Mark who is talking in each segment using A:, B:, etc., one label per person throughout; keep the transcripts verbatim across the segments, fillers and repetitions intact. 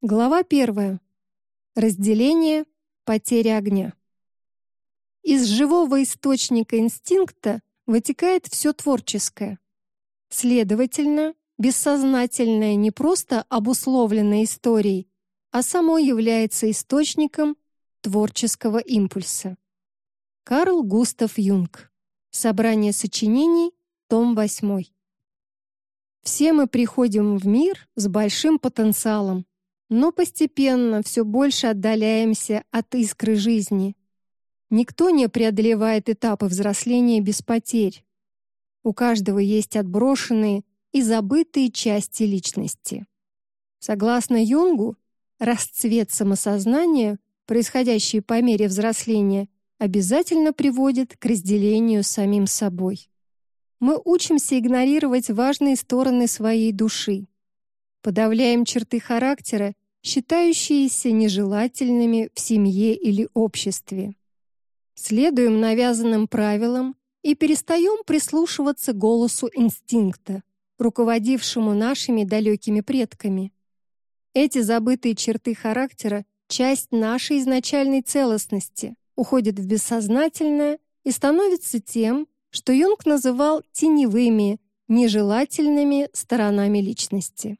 A: Глава первая. Разделение, потеря огня. Из живого источника инстинкта вытекает все творческое. Следовательно, бессознательное не просто обусловлено историей, а само является источником творческого импульса. Карл Густав Юнг. Собрание сочинений, том восьмой. Все мы приходим в мир с большим потенциалом, но постепенно все больше отдаляемся от искры жизни. Никто не преодолевает этапы взросления без потерь. У каждого есть отброшенные и забытые части личности. Согласно Юнгу, расцвет самосознания, происходящий по мере взросления, обязательно приводит к разделению с самим собой. Мы учимся игнорировать важные стороны своей души. Подавляем черты характера, считающиеся нежелательными в семье или обществе. Следуем навязанным правилам и перестаем прислушиваться к голосу инстинкта, руководившему нашими далекими предками. Эти забытые черты характера, часть нашей изначальной целостности, уходят в бессознательное и становятся тем, что Юнг называл теневыми, нежелательными сторонами личности.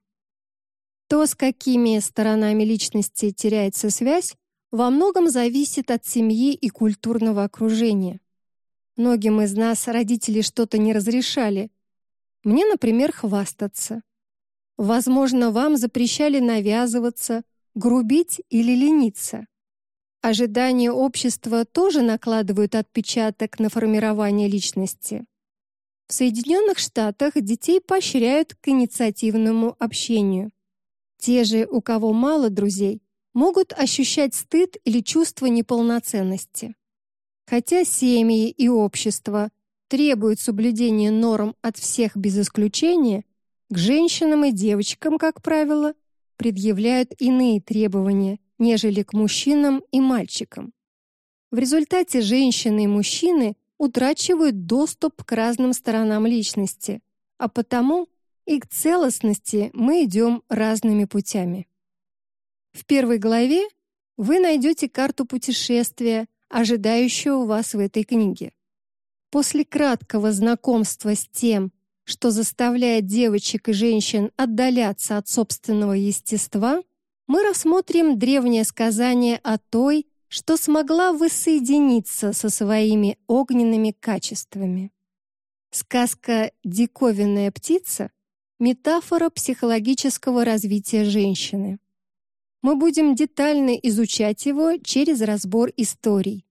A: То, с какими сторонами личности теряется связь, во многом зависит от семьи и культурного окружения. Многим из нас родители что-то не разрешали. Мне, например, хвастаться. Возможно, вам запрещали навязываться, грубить или лениться. Ожидания общества тоже накладывают отпечаток на формирование личности. В Соединенных Штатах детей поощряют к инициативному общению. Те же, у кого мало друзей, могут ощущать стыд или чувство неполноценности. Хотя семьи и общество требуют соблюдения норм от всех без исключения, к женщинам и девочкам, как правило, предъявляют иные требования, нежели к мужчинам и мальчикам. В результате женщины и мужчины утрачивают доступ к разным сторонам личности, а потому и к целостности мы идем разными путями. В первой главе вы найдете карту путешествия, ожидающего вас в этой книге. После краткого знакомства с тем, что заставляет девочек и женщин отдаляться от собственного естества, мы рассмотрим древнее сказание о той, что смогла воссоединиться со своими огненными качествами. Сказка «Диковинная птица» — метафора психологического развития женщины. Мы будем детально изучать его через разбор историй.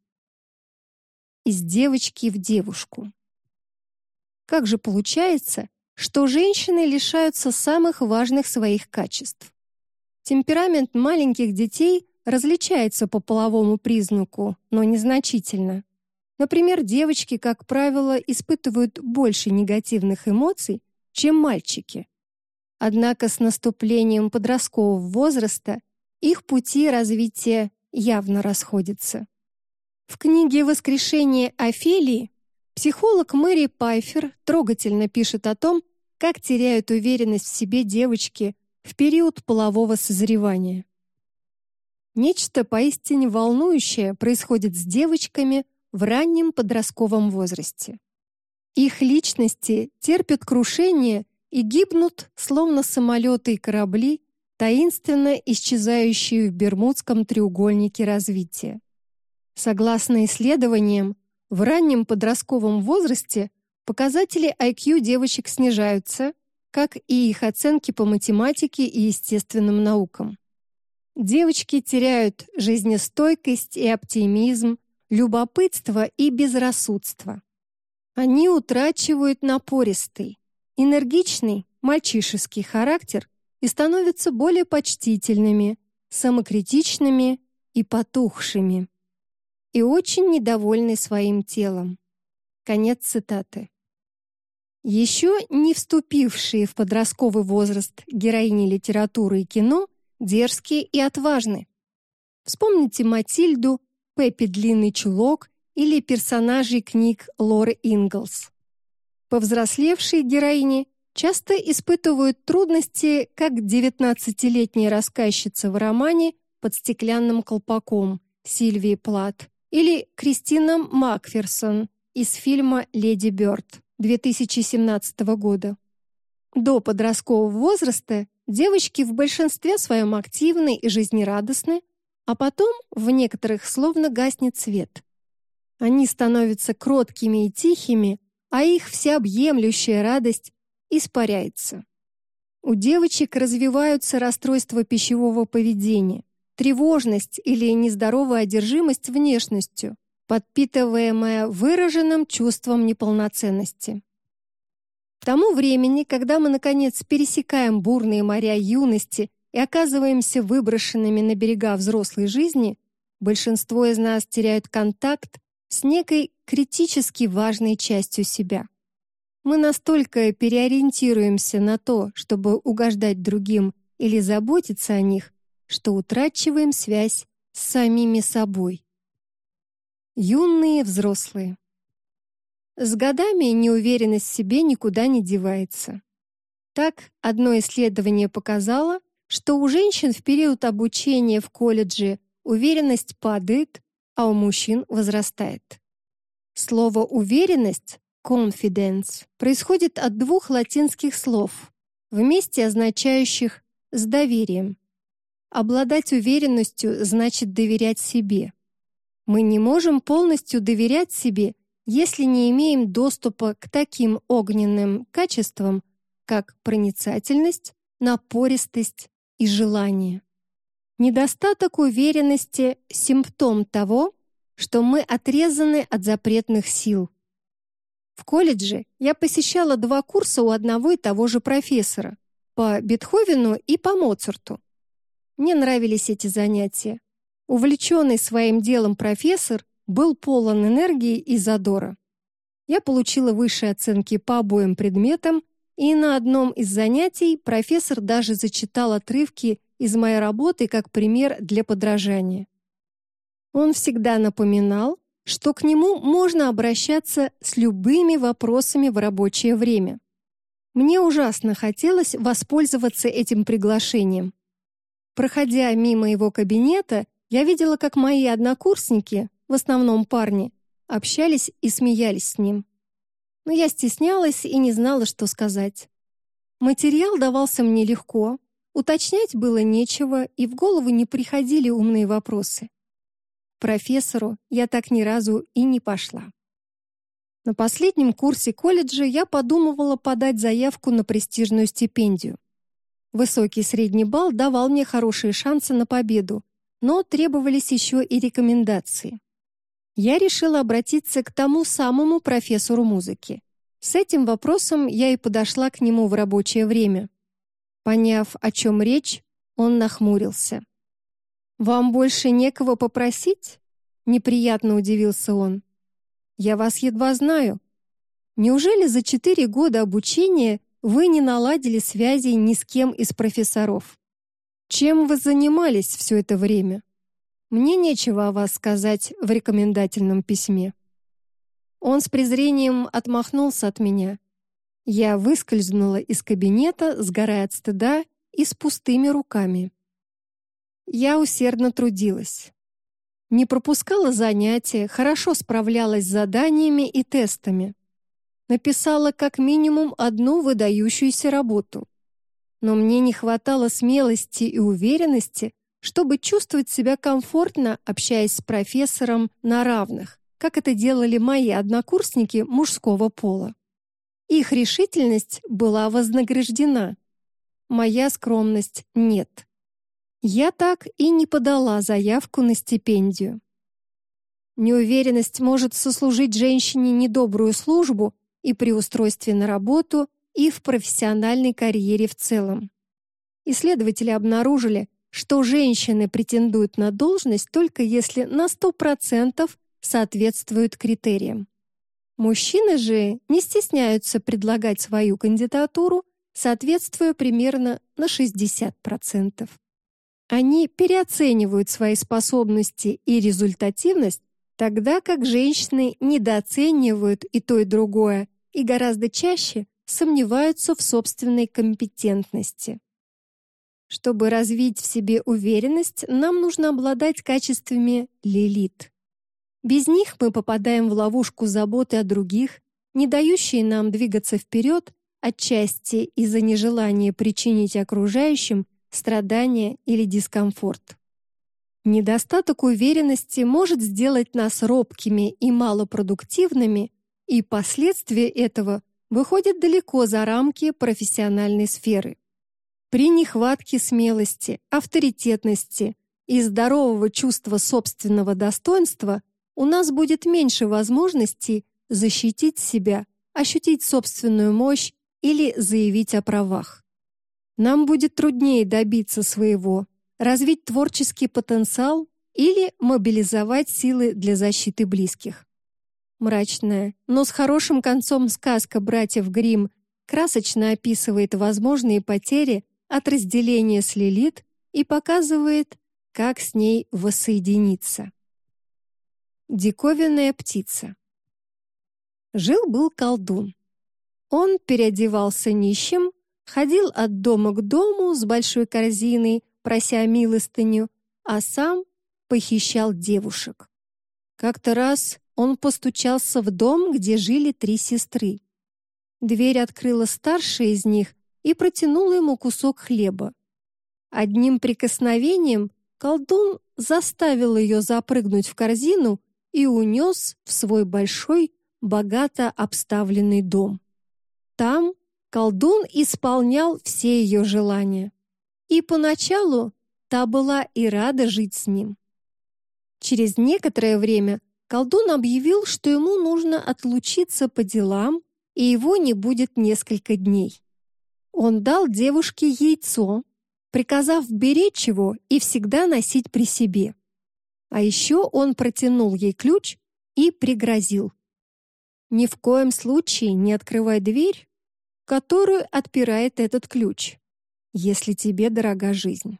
A: Из девочки в девушку. Как же получается, что женщины лишаются самых важных своих качеств? Темперамент маленьких детей различается по половому признаку, но незначительно. Например, девочки, как правило, испытывают больше негативных эмоций, чем мальчики. Однако с наступлением подросткового возраста их пути развития явно расходятся. В книге «Воскрешение Офелии» психолог Мэри Пайфер трогательно пишет о том, как теряют уверенность в себе девочки в период полового созревания. Нечто поистине волнующее происходит с девочками в раннем подростковом возрасте. Их личности терпят крушение и гибнут, словно самолеты и корабли, таинственно исчезающие в Бермудском треугольнике развития. Согласно исследованиям, в раннем подростковом возрасте показатели ай кью девочек снижаются, как и их оценки по математике и естественным наукам. Девочки теряют жизнестойкость и оптимизм, любопытство и безрассудство. Они утрачивают напористый, энергичный, мальчишеский характер и становятся более почтительными, самокритичными и потухшими. И очень недовольны своим телом. Конец цитаты. Еще не вступившие в подростковый возраст героини литературы и кино дерзкие и отважны. Вспомните Матильду, Пеппи Длинный Чулок или персонажей книг Лоры Инглс. Повзрослевшие героини часто испытывают трудности, как девятнадцатилетняя рассказчица в романе «Под стеклянным колпаком» Сильвии Плат или Кристина Макферсон из фильма «Леди Бёрд» две тысячи семнадцатого года. До подросткового возраста девочки в большинстве своем активны и жизнерадостны, а потом в некоторых словно гаснет свет. Они становятся кроткими и тихими, а их всеобъемлющая радость испаряется. У девочек развиваются расстройства пищевого поведения, тревожность или нездоровая одержимость внешностью, подпитываемая выраженным чувством неполноценности. К тому времени, когда мы, наконец, пересекаем бурные моря юности и оказываемся выброшенными на берега взрослой жизни, большинство из нас теряют контакт с некой критически важной частью себя. Мы настолько переориентируемся на то, чтобы угождать другим или заботиться о них, что утрачиваем связь с самими собой. Юные взрослые. С годами неуверенность в себе никуда не девается. Так, одно исследование показало, что у женщин в период обучения в колледже уверенность падает, а у мужчин возрастает. Слово «уверенность» confidence происходит от двух латинских слов, вместе означающих «с доверием». Обладать уверенностью значит доверять себе. Мы не можем полностью доверять себе, если не имеем доступа к таким огненным качествам, как проницательность, напористость и желание. Недостаток уверенности – симптом того, что мы отрезаны от запретных сил. В колледже я посещала два курса у одного и того же профессора по Бетховену и по Моцарту. Мне нравились эти занятия. Увлеченный своим делом профессор был полон энергии и задора. Я получила высшие оценки по обоим предметам, и на одном из занятий профессор даже зачитал отрывки из моей работы как пример для подражания. Он всегда напоминал, что к нему можно обращаться с любыми вопросами в рабочее время. Мне ужасно хотелось воспользоваться этим приглашением. Проходя мимо его кабинета, я видела, как мои однокурсники, в основном парни, общались и смеялись с ним. Но я стеснялась и не знала, что сказать. Материал давался мне легко, уточнять было нечего, и в голову не приходили умные вопросы. К профессору я так ни разу и не пошла. На последнем курсе колледжа я подумывала подать заявку на престижную стипендию. Высокий средний балл давал мне хорошие шансы на победу, но требовались еще и рекомендации. Я решила обратиться к тому самому профессору музыки. С этим вопросом я и подошла к нему в рабочее время. Поняв, о чем речь, он нахмурился. «Вам больше некого попросить?» — неприятно удивился он. «Я вас едва знаю. Неужели за четыре года обучения вы не наладили связей ни с кем из профессоров? Чем вы занимались все это время? Мне нечего о вас сказать в рекомендательном письме». Он с презрением отмахнулся от меня. Я выскользнула из кабинета, сгорая от стыда и с пустыми руками. Я усердно трудилась. Не пропускала занятия, хорошо справлялась с заданиями и тестами. Написала как минимум одну выдающуюся работу. Но мне не хватало смелости и уверенности, чтобы чувствовать себя комфортно, общаясь с профессором на равных, как это делали мои однокурсники мужского пола. Их решительность была вознаграждена. Моя скромность — нет. Я так и не подала заявку на стипендию. Неуверенность может сослужить женщине недобрую службу и при устройстве на работу, и в профессиональной карьере в целом. Исследователи обнаружили, что женщины претендуют на должность только если на сто процентов соответствуют критериям. Мужчины же не стесняются предлагать свою кандидатуру, соответствуя примерно на шестьдесят процентов. Они переоценивают свои способности и результативность, тогда как женщины недооценивают и то, и другое, и гораздо чаще сомневаются в собственной компетентности. Чтобы развить в себе уверенность, нам нужно обладать качествами Лилит. Без них мы попадаем в ловушку заботы о других, не дающей нам двигаться вперед, отчасти из-за нежелания причинить окружающим страдания или дискомфорт. Недостаток уверенности может сделать нас робкими и малопродуктивными, и последствия этого выходят далеко за рамки профессиональной сферы. При нехватке смелости, авторитетности и здорового чувства собственного достоинства у нас будет меньше возможностей защитить себя, ощутить собственную мощь или заявить о правах. Нам будет труднее добиться своего, развить творческий потенциал или мобилизовать силы для защиты близких. Мрачная, но с хорошим концом сказка братьев Гримм красочно описывает возможные потери от разделения с Лилит и показывает, как с ней воссоединиться. Диковинная птица. Жил-был колдун. Он переодевался нищим, ходил от дома к дому с большой корзиной, прося милостыню, а сам похищал девушек. Как-то раз он постучался в дом, где жили три сестры. Дверь открыла старшая из них и протянула ему кусок хлеба. Одним прикосновением колдун заставил ее запрыгнуть в корзину и унес в свой большой, богато обставленный дом. Там колдун исполнял все ее желания. И поначалу та была и рада жить с ним. Через некоторое время колдун объявил, что ему нужно отлучиться по делам, и его не будет несколько дней. Он дал девушке яйцо, приказав беречь его и всегда носить при себе. А еще он протянул ей ключ и пригрозил: «Ни в коем случае не открывай дверь, которую отпирает этот ключ, если тебе дорога жизнь».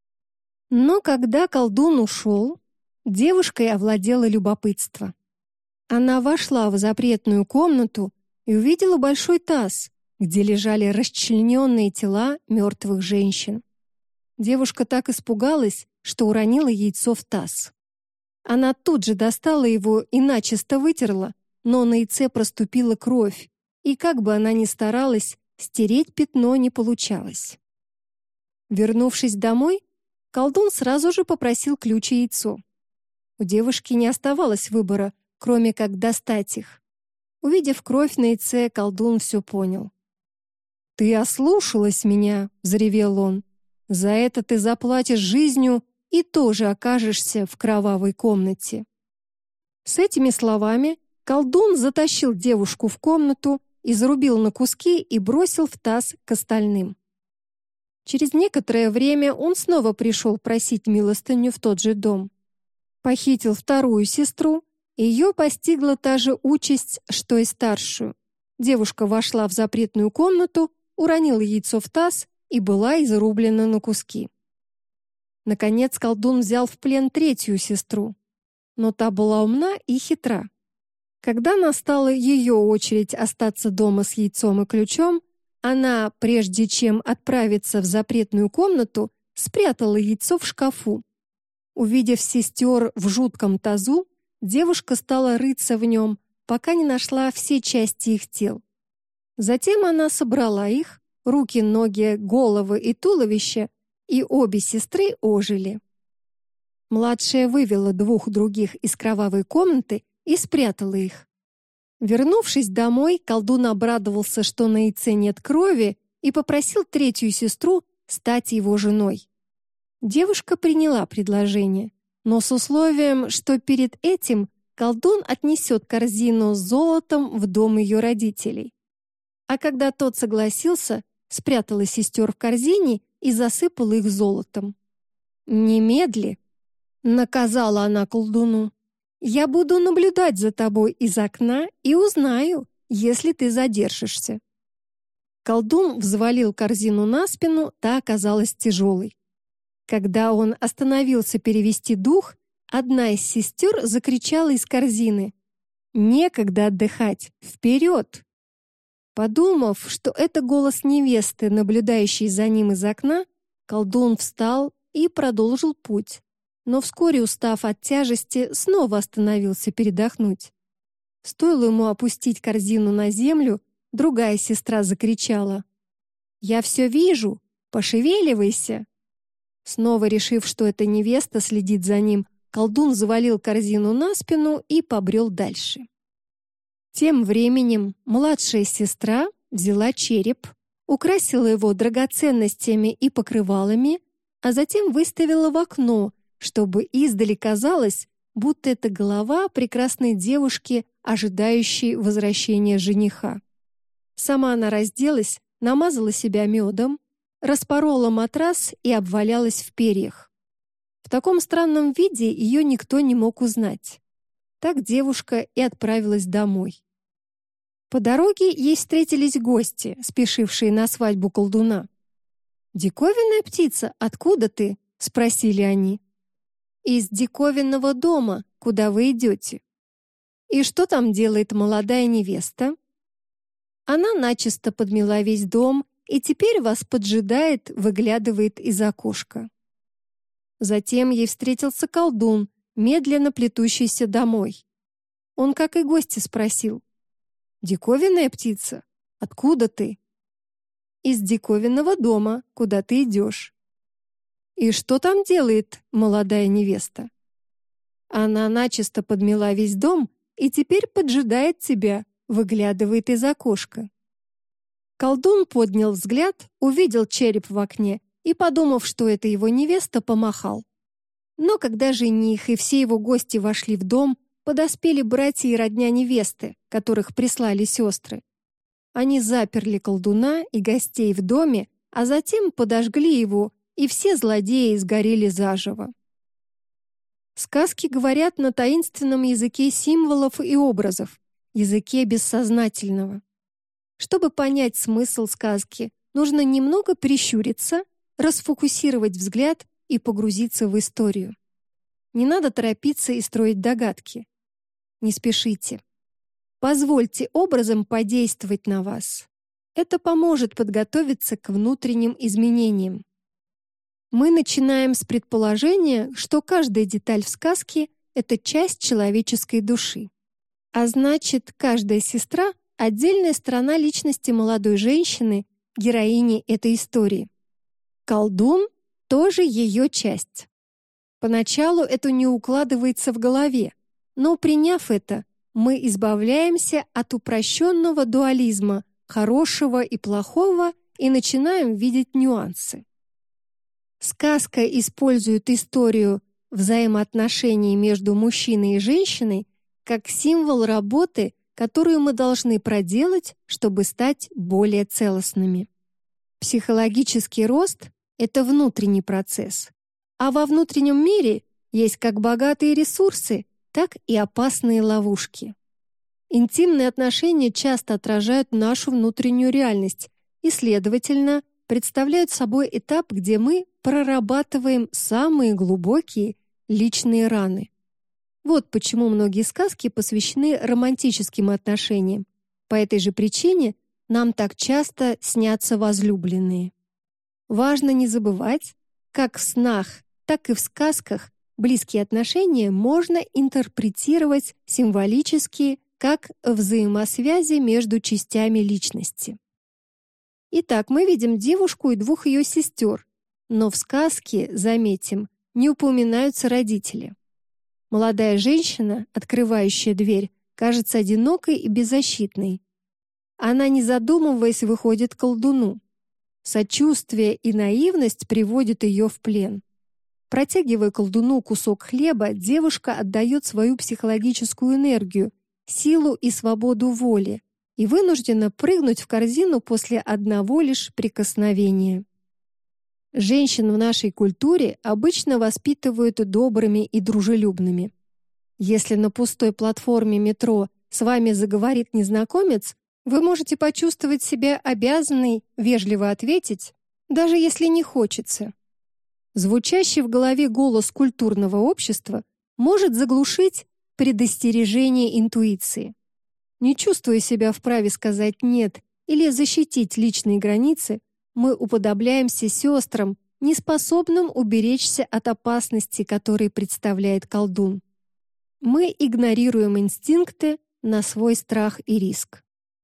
A: Но когда колдун ушел, девушкой овладело любопытство. Она вошла в запретную комнату и увидела большой таз, где лежали расчлененные тела мертвых женщин. Девушка так испугалась, что уронила яйцо в таз. Она тут же достала его и начисто вытерла, но на яйце проступила кровь, и как бы она ни старалась, стереть пятно не получалось. Вернувшись домой, колдун сразу же попросил ключ и яйцо. У девушки не оставалось выбора, кроме как достать их. Увидев кровь на яйце, колдун все понял. «Ты ослушалась меня!» — взревел он. «За это ты заплатишь жизнью и тоже окажешься в кровавой комнате». С этими словами колдун затащил девушку в комнату, изрубил на куски и бросил в таз к остальным. Через некоторое время он снова пришел просить милостыню в тот же дом. Похитил вторую сестру, и ее постигла та же участь, что и старшую. Девушка вошла в запретную комнату, уронила яйцо в таз и была изрублена на куски. Наконец колдун взял в плен третью сестру, но та была умна и хитра. Когда настала ее очередь остаться дома с яйцом и ключом, она, прежде чем отправиться в запретную комнату, спрятала яйцо в шкафу. Увидев сестер в жутком тазу, девушка стала рыться в нем, пока не нашла все части их тел. Затем она собрала их, руки, ноги, головы и туловище, и обе сестры ожили. Младшая вывела двух других из кровавой комнаты и спрятала их. Вернувшись домой, колдун обрадовался, что на яйце нет крови, и попросил третью сестру стать его женой. Девушка приняла предложение, но с условием, что перед этим колдун отнесет корзину с золотом в дом ее родителей. А когда тот согласился, спрятала сестер в корзине и засыпала их золотом. «Немедли», — наказала она колдуну, — «я буду наблюдать за тобой из окна и узнаю, если ты задержишься». Колдун взвалил корзину на спину, та оказалась тяжелой. Когда он остановился перевести дух, одна из сестер закричала из корзины: «Некогда отдыхать! Вперед!» Подумав, что это голос невесты, наблюдающей за ним из окна, колдун встал и продолжил путь, но вскоре, устав от тяжести, снова остановился передохнуть. Стоило ему опустить корзину на землю, другая сестра закричала: «Я все вижу! Пошевеливайся!» Снова решив, что эта невеста следит за ним, колдун завалил корзину на спину и побрел дальше. Тем временем младшая сестра взяла череп, украсила его драгоценностями и покрывалами, а затем выставила в окно, чтобы издали казалось, будто это голова прекрасной девушки, ожидающей возвращения жениха. Сама она разделась, намазала себя медом, распорола матрас и обвалялась в перьях. В таком странном виде ее никто не мог узнать. Так девушка и отправилась домой. По дороге ей встретились гости, спешившие на свадьбу колдуна. «Диковинная птица, откуда ты?» — спросили они. «Из диковинного дома, куда вы идете». «И что там делает молодая невеста?» «Она начисто подмела весь дом и теперь вас поджидает, выглядывает из окошка». Затем ей встретился колдун, медленно плетущийся домой. Он, как и гости, спросил: «Диковинная птица, откуда ты?» «Из диковинного дома, куда ты идешь». «И что там делает молодая невеста?» «Она начисто подмела весь дом и теперь поджидает тебя, выглядывает из окошка». Колдун поднял взгляд, увидел череп в окне и, подумав, что это его невеста, помахал. Но когда жених и все его гости вошли в дом, подоспели братья и родня невесты, которых прислали сестры. Они заперли колдуна и гостей в доме, а затем подожгли его, и все злодеи сгорели заживо. Сказки говорят на таинственном языке символов и образов, языке бессознательного. Чтобы понять смысл сказки, нужно немного прищуриться, расфокусировать взгляд и погрузиться в историю. Не надо торопиться и строить догадки. Не спешите. Позвольте образам подействовать на вас. Это поможет подготовиться к внутренним изменениям. Мы начинаем с предположения, что каждая деталь в сказке — это часть человеческой души. А значит, каждая сестра — отдельная сторона личности молодой женщины, героини этой истории. Колдун — тоже ее часть. Поначалу это не укладывается в голове, но, приняв это, мы избавляемся от упрощенного дуализма хорошего и плохого и начинаем видеть нюансы. Сказка использует историю взаимоотношений между мужчиной и женщиной как символ работы, которую мы должны проделать, чтобы стать более целостными. Психологический рост — это внутренний процесс, а во внутреннем мире есть как богатые ресурсы, так и опасные ловушки. Интимные отношения часто отражают нашу внутреннюю реальность и, следовательно, представляют собой этап, где мы прорабатываем самые глубокие личные раны. Вот почему многие сказки посвящены романтическим отношениям. По этой же причине нам так часто снятся возлюбленные. Важно не забывать, как в снах, так и в сказках близкие отношения можно интерпретировать символически как взаимосвязи между частями личности. Итак, мы видим девушку и двух ее сестер, но в сказке, заметим, не упоминаются родители. Молодая женщина, открывающая дверь, кажется одинокой и беззащитной. Она, не задумываясь, выходит к колдуну. Сочувствие и наивность приводят ее в плен. Протягивая колдуну кусок хлеба, девушка отдает свою психологическую энергию, силу и свободу воли и вынуждена прыгнуть в корзину после одного лишь прикосновения. Женщин в нашей культуре обычно воспитывают добрыми и дружелюбными. Если на пустой платформе метро с вами заговорит незнакомец, вы можете почувствовать себя обязанной вежливо ответить, даже если не хочется. Звучащий в голове голос культурного общества может заглушить предостережение интуиции. Не чувствуя себя вправе сказать «нет» или защитить личные границы, мы уподобляемся сестрам, неспособным уберечься от опасности, которые представляет колдун. Мы игнорируем инстинкты на свой страх и риск.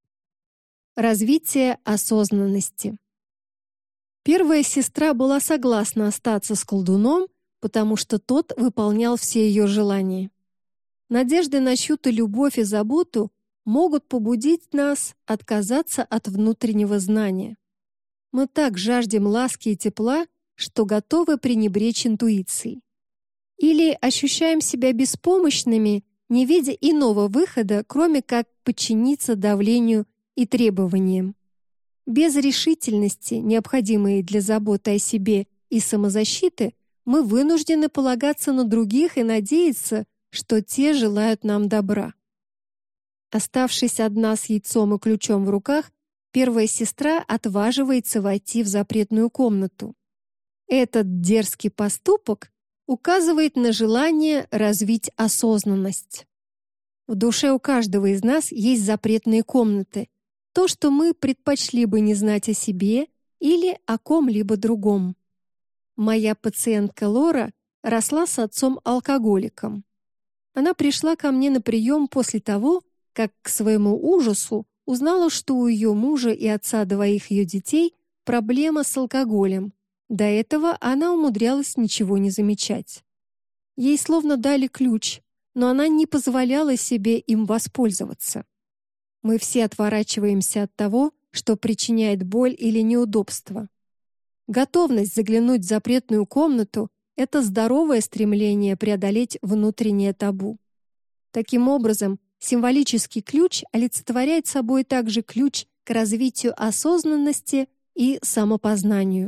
A: Развитие осознанности. Первая сестра была согласна остаться с колдуном, потому что тот выполнял все ее желания. Надежды на чью-то любовь и заботу могут побудить нас отказаться от внутреннего знания. Мы так жаждем ласки и тепла, что готовы пренебречь интуицией. Или ощущаем себя беспомощными, не видя иного выхода, кроме как подчиниться давлению и требованиям. Без решительности, необходимой для заботы о себе и самозащиты, мы вынуждены полагаться на других и надеяться, что те желают нам добра. Оставшись одна с яйцом и ключом в руках, первая сестра отваживается войти в запретную комнату. Этот дерзкий поступок указывает на желание развить осознанность. В душе у каждого из нас есть запретные комнаты, то, что мы предпочли бы не знать о себе или о ком-либо другом. Моя пациентка Лора росла с отцом-алкоголиком. Она пришла ко мне на прием после того, как, к своему ужасу, узнала, что у ее мужа и отца двоих ее детей проблема с алкоголем. До этого она умудрялась ничего не замечать. Ей словно дали ключ, но она не позволяла себе им воспользоваться. Мы все отворачиваемся от того, что причиняет боль или неудобство. Готовность заглянуть в запретную комнату — это здоровое стремление преодолеть внутреннее табу. Таким образом, символический ключ олицетворяет собой также ключ к развитию осознанности и самопознанию.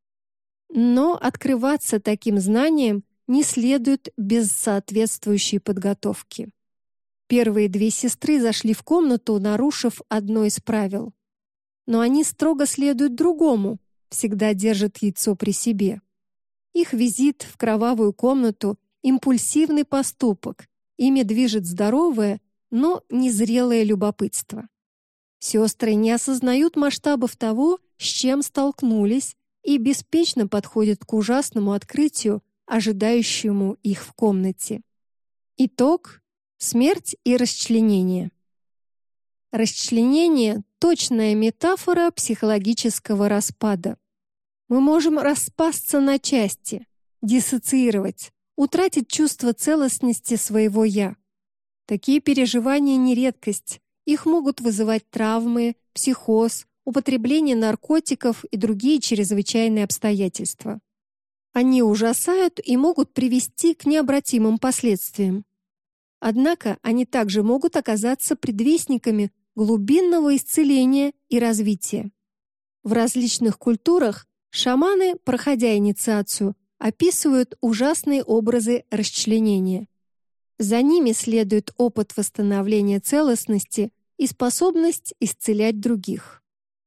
A: Но открываться таким знанием не следует без соответствующей подготовки. Первые две сестры зашли в комнату, нарушив одно из правил. Но они строго следуют другому, всегда держат яйцо при себе. Их визит в кровавую комнату — импульсивный поступок, ими движет здоровое, но незрелое любопытство. Сестры не осознают масштабов того, с чем столкнулись, и беспечно подходят к ужасному открытию, ожидающему их в комнате. Итог — смерть и расчленение. Расчленение — точная метафора психологического распада. Мы можем распасться на части, диссоциировать, утратить чувство целостности своего «я». Такие переживания не редкость, их могут вызывать травмы, психоз, употребление наркотиков и другие чрезвычайные обстоятельства. Они ужасают и могут привести к необратимым последствиям. Однако они также могут оказаться предвестниками глубинного исцеления и развития. В различных культурах шаманы, проходя инициацию, описывают ужасные образы расчленения. За ними следует опыт восстановления целостности и способность исцелять других.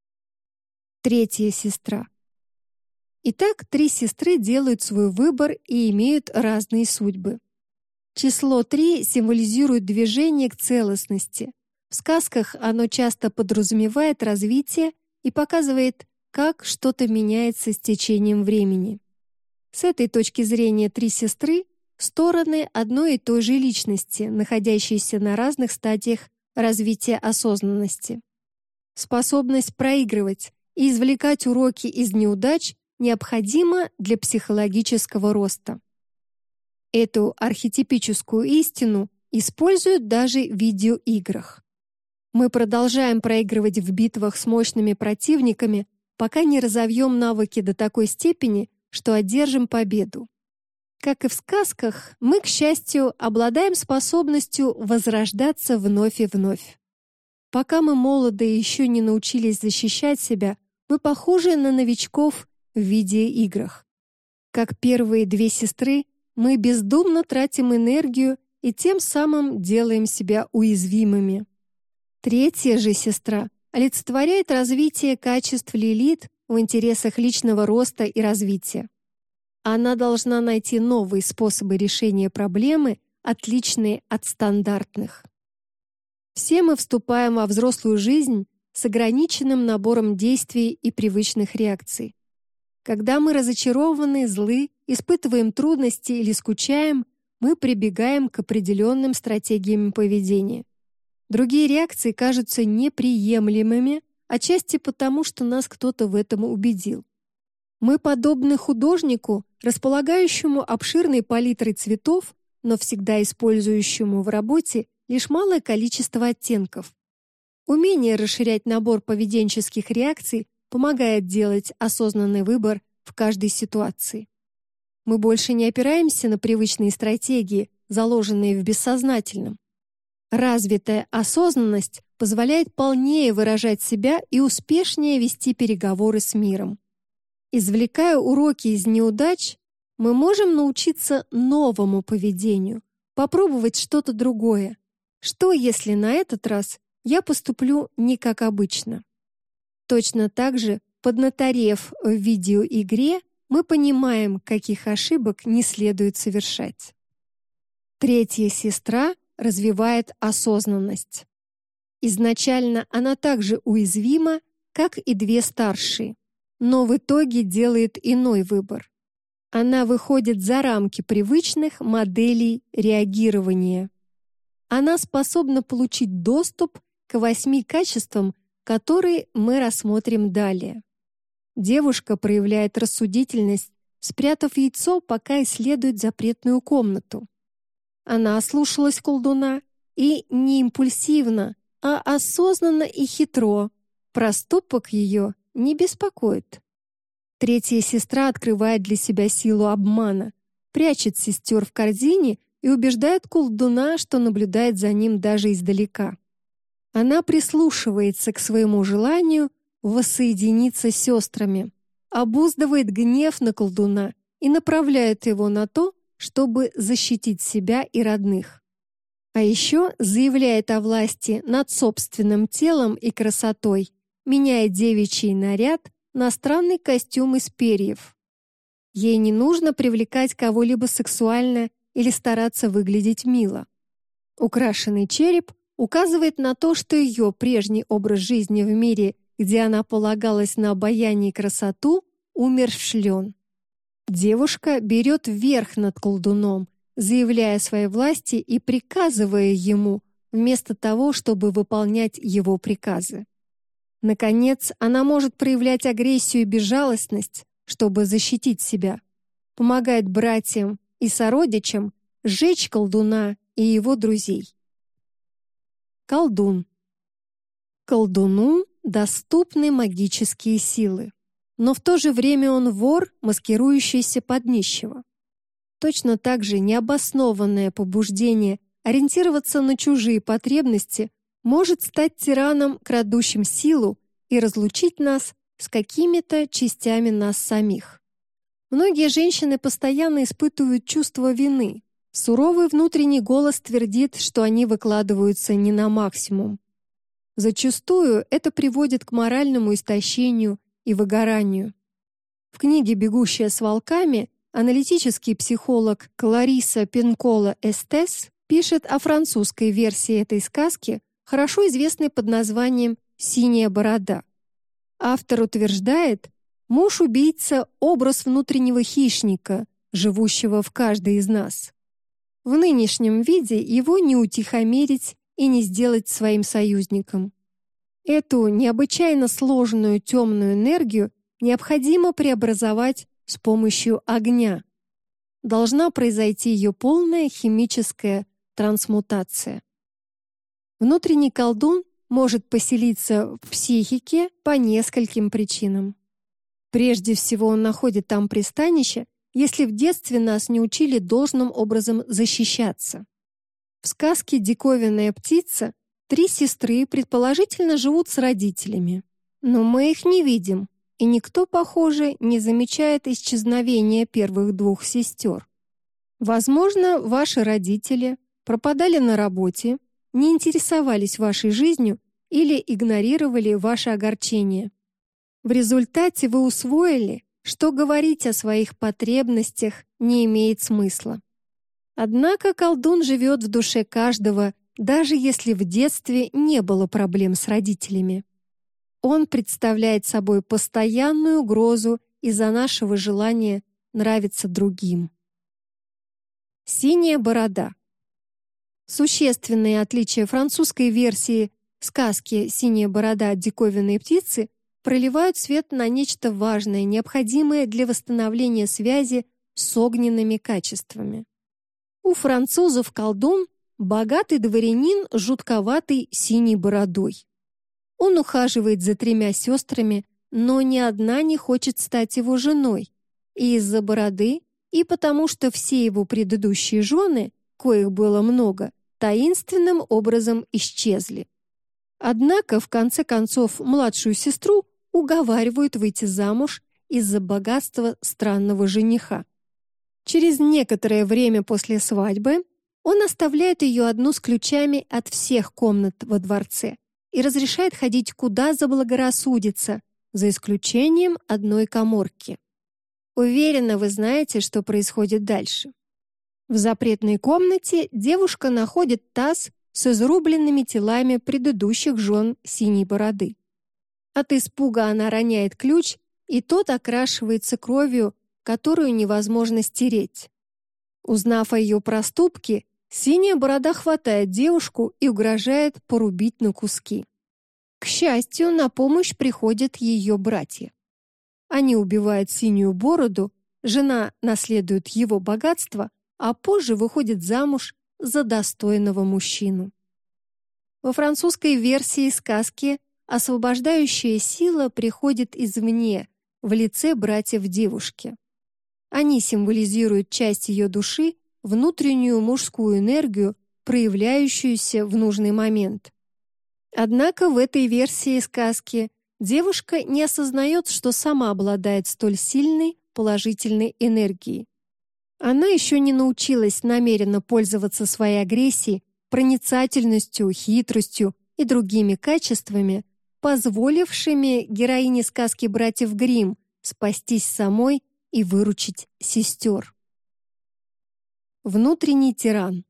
A: Третья сестра. Итак, три сестры делают свой выбор и имеют разные судьбы. Число три символизирует движение к целостности. В сказках оно часто подразумевает развитие и показывает, как что-то меняется с течением времени. С этой точки зрения три сестры — стороны одной и той же личности, находящиеся на разных стадиях развития осознанности. Способность проигрывать и извлекать уроки из неудач необходима для психологического роста. Эту архетипическую истину используют даже в видеоиграх. Мы продолжаем проигрывать в битвах с мощными противниками, пока не разовьем навыки до такой степени, что одержим победу. Как и в сказках, мы, к счастью, обладаем способностью возрождаться вновь и вновь. Пока мы молоды и еще не научились защищать себя, мы похожи на новичков в видеоиграх. Как первые две сестры, мы бездумно тратим энергию и тем самым делаем себя уязвимыми. Третья же сестра олицетворяет развитие качеств Лилит в интересах личного роста и развития. Она должна найти новые способы решения проблемы, отличные от стандартных. Все мы вступаем во взрослую жизнь с ограниченным набором действий и привычных реакций. Когда мы разочарованы, злы, испытываем трудности или скучаем, мы прибегаем к определенным стратегиям поведения. Другие реакции кажутся неприемлемыми, отчасти потому, что нас кто-то в этом убедил. Мы подобны художнику, располагающему обширной палитрой цветов, но всегда использующему в работе лишь малое количество оттенков. Умение расширять набор поведенческих реакций помогает делать осознанный выбор в каждой ситуации. Мы больше не опираемся на привычные стратегии, заложенные в бессознательном. Развитая осознанность позволяет полнее выражать себя и успешнее вести переговоры с миром. Извлекая уроки из неудач, мы можем научиться новому поведению, попробовать что-то другое. Что, если на этот раз я поступлю не как обычно? Точно так же, поднаторев в видеоигре, мы понимаем, каких ошибок не следует совершать. Третья сестра развивает осознанность. Изначально она также уязвима, как и две старшие, но в итоге делает иной выбор. Она выходит за рамки привычных моделей реагирования. Она способна получить доступ к восьми качествам, которые мы рассмотрим далее. Девушка проявляет рассудительность, спрятав яйцо, пока исследует запретную комнату. Она ослушалась колдуна и не импульсивно, а осознанно и хитро. Проступок ее не беспокоит. Третья сестра открывает для себя силу обмана, прячет сестер в корзине и убеждает колдуна, что наблюдает за ним даже издалека. Она прислушивается к своему желанию воссоединиться с сестрами, обуздывает гнев на колдуна и направляет его на то, чтобы защитить себя и родных. А еще заявляет о власти над собственным телом и красотой, меняя девичий наряд на странный костюм из перьев. Ей не нужно привлекать кого-либо сексуально или стараться выглядеть мило. Украшенный череп указывает на то, что ее прежний образ жизни в мире, где она полагалась на обаяние и красоту, умерщвлен. Девушка берет верх над колдуном, заявляя о своей власти и приказывая ему, вместо того, чтобы выполнять его приказы. Наконец, она может проявлять агрессию и безжалостность, чтобы защитить себя, помогает братьям и сородичам сжечь колдуна и его друзей. Колдун. Колдуну доступны магические силы, но в то же время он вор, маскирующийся под нищего. Точно так же необоснованное побуждение ориентироваться на чужие потребности может стать тираном, крадущим силу и разлучить нас с какими-то частями нас самих. Многие женщины постоянно испытывают чувство вины. Суровый внутренний голос твердит, что они выкладываются не на максимум. Зачастую это приводит к моральному истощению и выгоранию. В книге «Бегущая с волками» аналитический психолог Клариса Пинкола-Эстес пишет о французской версии этой сказки, хорошо известной под названием «Синяя борода». Автор утверждает, муж-убийца — образ внутреннего хищника, живущего в каждой из нас. В нынешнем виде его не утихомирить и не сделать своим союзником. Эту необычайно сложную темную энергию необходимо преобразовать с помощью огня. Должна произойти ее полная химическая трансмутация. Внутренний колдун может поселиться в психике по нескольким причинам. Прежде всего, он находит там пристанище, если в детстве нас не учили должным образом защищаться. В сказке «Диковинная птица» три сестры предположительно живут с родителями, но мы их не видим, и никто, похоже, не замечает исчезновения первых двух сестер. Возможно, ваши родители пропадали на работе, не интересовались вашей жизнью или игнорировали ваше огорчение. В результате вы усвоили, что говорить о своих потребностях не имеет смысла. Однако колдун живет в душе каждого, даже если в детстве не было проблем с родителями. Он представляет собой постоянную угрозу из-за нашего желания нравиться другим. Синяя борода. Существенные отличия французской версии сказки «Синяя борода» от диковинной птицы проливают свет на нечто важное, необходимое для восстановления связи с огненными качествами. У французов колдун — богатый дворянин с жутковатой синей бородой. Он ухаживает за тремя сестрами, но ни одна не хочет стать его женой. И из-за бороды, и потому что все его предыдущие жены, коих было много, таинственным образом исчезли. Однако, в конце концов, младшую сестру уговаривают выйти замуж из-за богатства странного жениха. Через некоторое время после свадьбы он оставляет ее одну с ключами от всех комнат во дворце и разрешает ходить куда заблагорассудится, за исключением одной каморки. Уверена, вы знаете, что происходит дальше. В запретной комнате девушка находит таз с изрубленными телами предыдущих жен синей бороды. От испуга она роняет ключ, и тот окрашивается кровью, которую невозможно стереть. Узнав о ее проступке, синяя борода хватает девушку и угрожает порубить на куски. К счастью, на помощь приходят ее братья. Они убивают синюю бороду, жена наследует его богатство, а позже выходит замуж за достойного мужчину. Во французской версии сказки освобождающая сила приходит извне, в лице братьев девушки. Они символизируют часть ее души, внутреннюю мужскую энергию, проявляющуюся в нужный момент. Однако в этой версии сказки девушка не осознает, что сама обладает столь сильной положительной энергией. Она еще не научилась намеренно пользоваться своей агрессией, проницательностью, хитростью и другими качествами, позволившими героине сказки «Братьев Гримм» спастись самой и выручить сестер. Внутренний тиран.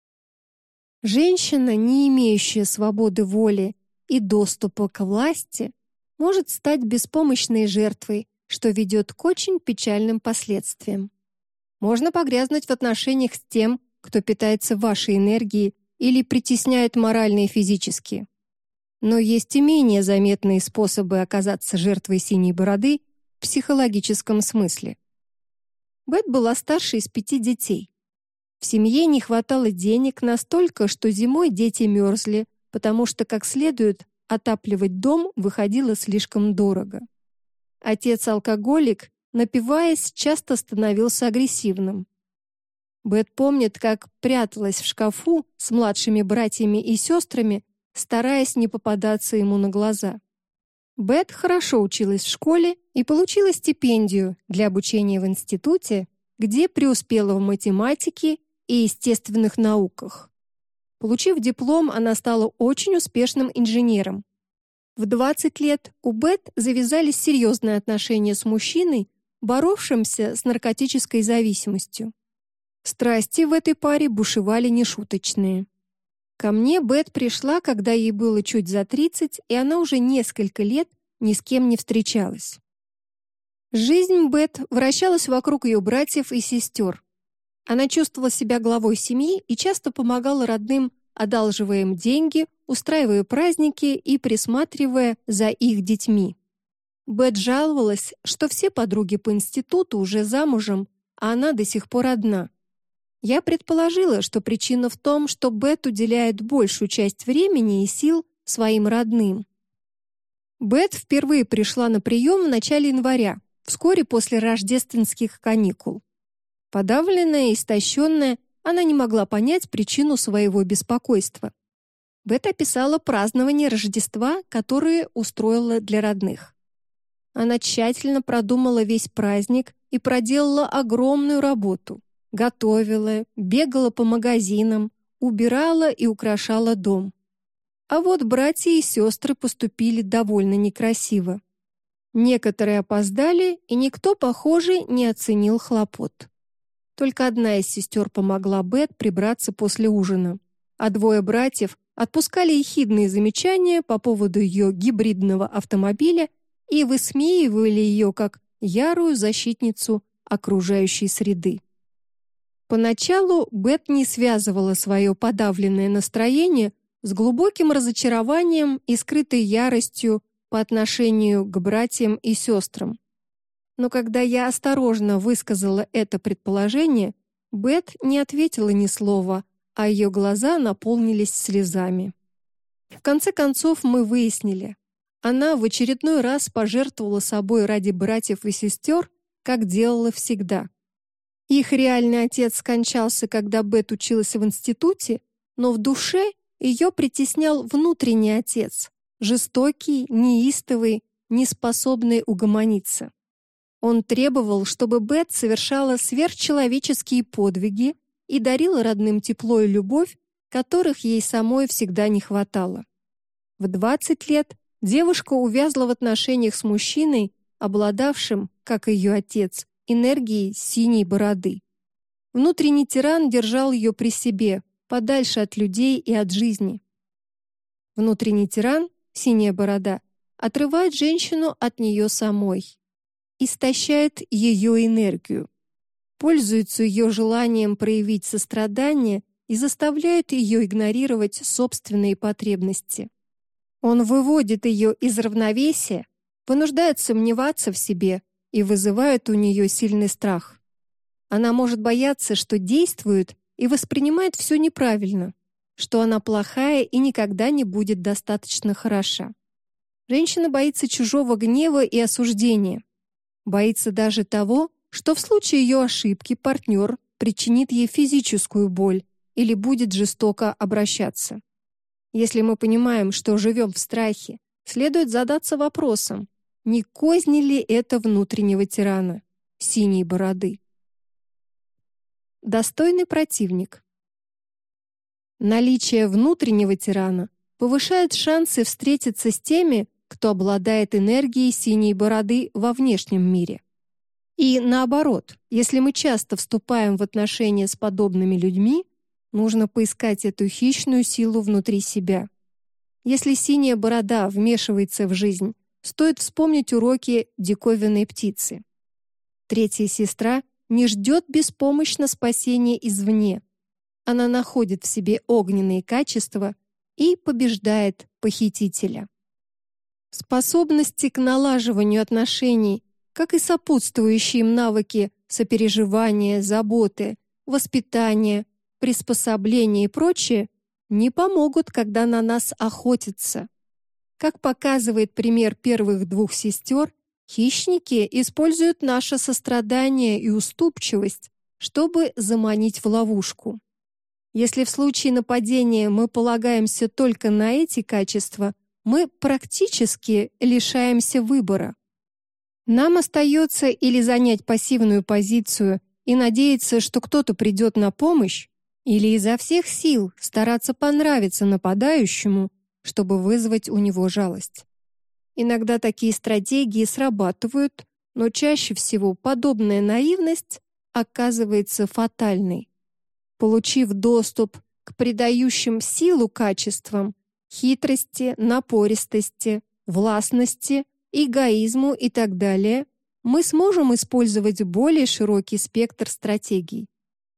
A: Женщина, не имеющая свободы воли и доступа к власти, может стать беспомощной жертвой, что ведет к очень печальным последствиям. Можно погрязнуть в отношениях с тем, кто питается вашей энергией или притесняет морально и физически. Но есть и менее заметные способы оказаться жертвой синей бороды в психологическом смысле. Бет была старшей из пяти детей. В семье не хватало денег настолько, что зимой дети мерзли, потому что, как следует, отапливать дом выходило слишком дорого. Отец-алкоголик, напиваясь, часто становился агрессивным. Бет помнит, как пряталась в шкафу с младшими братьями и сестрами, стараясь не попадаться ему на глаза. Бет хорошо училась в школе и получила стипендию для обучения в институте, где преуспела в математике и естественных науках. Получив диплом, она стала очень успешным инженером. В двадцать лет у Бет завязались серьезные отношения с мужчиной, боровшимся с наркотической зависимостью. Страсти в этой паре бушевали нешуточные. Ко мне Бет пришла, когда ей было чуть за тридцать, и она уже несколько лет ни с кем не встречалась. Жизнь Бет вращалась вокруг ее братьев и сестер. Она чувствовала себя главой семьи и часто помогала родным, одалживая им деньги, устраивая праздники и присматривая за их детьми. Бет жаловалась, что все подруги по институту уже замужем, а она до сих пор одна. Я предположила, что причина в том, что Бет уделяет большую часть времени и сил своим родным. Бет впервые пришла на прием в начале января, вскоре после рождественских каникул. Подавленная и истощенная, она не могла понять причину своего беспокойства. Бет описала празднование Рождества, которое устроила для родных. Она тщательно продумала весь праздник и проделала огромную работу. Готовила, бегала по магазинам, убирала и украшала дом. А вот братья и сестры поступили довольно некрасиво. Некоторые опоздали, и никто, похоже, не оценил хлопот. Только одна из сестер помогла Бет прибраться после ужина, а двое братьев отпускали ехидные замечания по поводу ее гибридного автомобиля и высмеивали ее как ярую защитницу окружающей среды. Поначалу Бет не связывала свое подавленное настроение с глубоким разочарованием и скрытой яростью по отношению к братьям и сестрам. Но когда я осторожно высказала это предположение, Бет не ответила ни слова, а ее глаза наполнились слезами. В конце концов мы выяснили, она в очередной раз пожертвовала собой ради братьев и сестер, как делала всегда. Их реальный отец скончался, когда Бет училась в институте, но в душе ее притеснял внутренний отец, жестокий, неистовый, неспособный угомониться. Он требовал, чтобы Бет совершала сверхчеловеческие подвиги и дарила родным тепло и любовь, которых ей самой всегда не хватало. В двадцать лет девушка увязла в отношениях с мужчиной, обладавшим, как ее отец, энергией синей бороды. Внутренний тиран держал ее при себе, подальше от людей и от жизни. Внутренний тиран, синяя борода, отрывает женщину от нее самой, истощает ее энергию, пользуется ее желанием проявить сострадание и заставляет ее игнорировать собственные потребности. Он выводит ее из равновесия, вынуждает сомневаться в себе и вызывает у нее сильный страх. Она может бояться, что действует и воспринимает все неправильно, что она плохая и никогда не будет достаточно хороша. Женщина боится чужого гнева и осуждения, боится даже того, что в случае ее ошибки партнер причинит ей физическую боль или будет жестоко обращаться. Если мы понимаем, что живем в страхе, следует задаться вопросом, не козни ли это внутреннего тирана, синей бороды? Достойный противник. Наличие внутреннего тирана повышает шансы встретиться с теми, кто обладает энергией синей бороды во внешнем мире. И наоборот, если мы часто вступаем в отношения с подобными людьми, нужно поискать эту хищную силу внутри себя. Если синяя борода вмешивается в жизнь, стоит вспомнить уроки диковинной птицы. Третья сестра не ждет беспомощно спасения извне. Она находит в себе огненные качества и побеждает похитителя. Способности к налаживанию отношений, как и сопутствующие им навыки сопереживания, заботы, воспитания, приспособления и прочее, не помогут, когда на нас охотятся. Как показывает пример первых двух сестер, хищники используют наше сострадание и уступчивость, чтобы заманить в ловушку. Если в случае нападения мы полагаемся только на эти качества, мы практически лишаемся выбора. Нам остается или занять пассивную позицию и надеяться, что кто-то придет на помощь, или изо всех сил стараться понравиться нападающему, чтобы вызвать у него жалость. Иногда такие стратегии срабатывают, но чаще всего подобная наивность оказывается фатальной. Получив доступ к придающим силу качествам, хитрости, напористости, властности, эгоизму и так далее, мы сможем использовать более широкий спектр стратегий.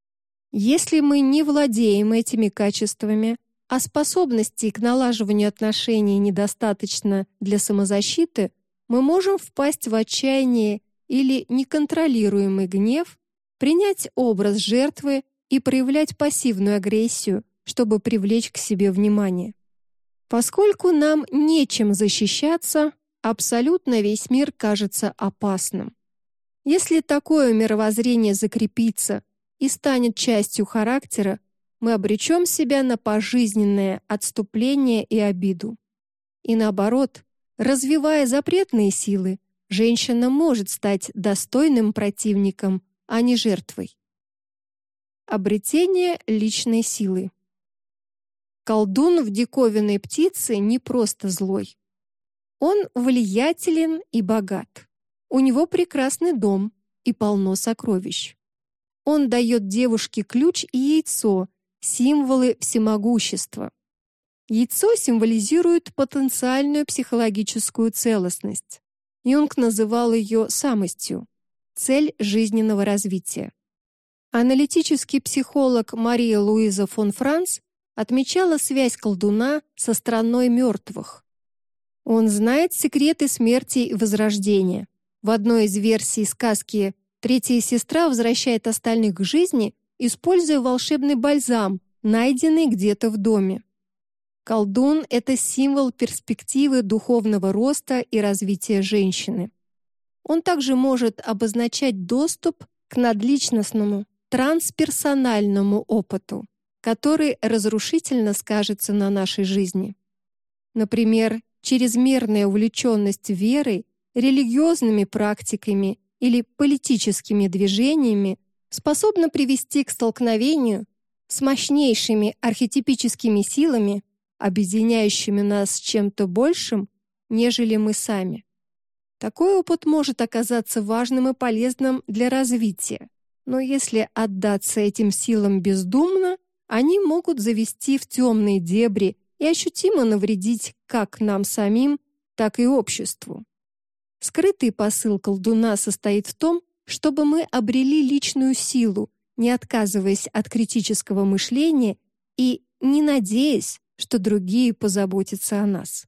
A: Если мы не владеем этими качествами, а способностей к налаживанию отношений недостаточно для самозащиты, мы можем впасть в отчаяние или неконтролируемый гнев, принять образ жертвы и проявлять пассивную агрессию, чтобы привлечь к себе внимание. Поскольку нам нечем защищаться, абсолютно весь мир кажется опасным. Если такое мировоззрение закрепится и станет частью характера, мы обречем себя на пожизненное отступление и обиду. И наоборот, развивая запретные силы, женщина может стать достойным противником, а не жертвой. Обретение личной силы. Колдун в диковинной птице не просто злой. Он влиятелен и богат. У него прекрасный дом и полно сокровищ. Он дает девушке ключ и яйцо, символы всемогущества. Яйцо символизирует потенциальную психологическую целостность. Юнг называл ее самостью, цель жизненного развития. Аналитический психолог Мария Луиза фон Франц отмечала связь колдуна со страной мертвых. Он знает секреты смерти и возрождения. В одной из версий сказки третья сестра возвращает остальных к жизни, используя волшебный бальзам, найденный где-то в доме. Колдун — это символ перспективы духовного роста и развития женщины. Он также может обозначать доступ к надличностному, трансперсональному опыту, который разрушительно скажется на нашей жизни. Например, чрезмерная увлеченность верой, религиозными практиками или политическими движениями способна привести к столкновению с мощнейшими архетипическими силами, объединяющими нас с чем-то большим, нежели мы сами. Такой опыт может оказаться важным и полезным для развития, но если отдаться этим силам бездумно, они могут завести в темные дебри и ощутимо навредить как нам самим, так и обществу. Скрытый посыл колдуна состоит в том, чтобы мы обрели личную силу, не отказываясь от критического мышления и не надеясь, что другие позаботятся о нас.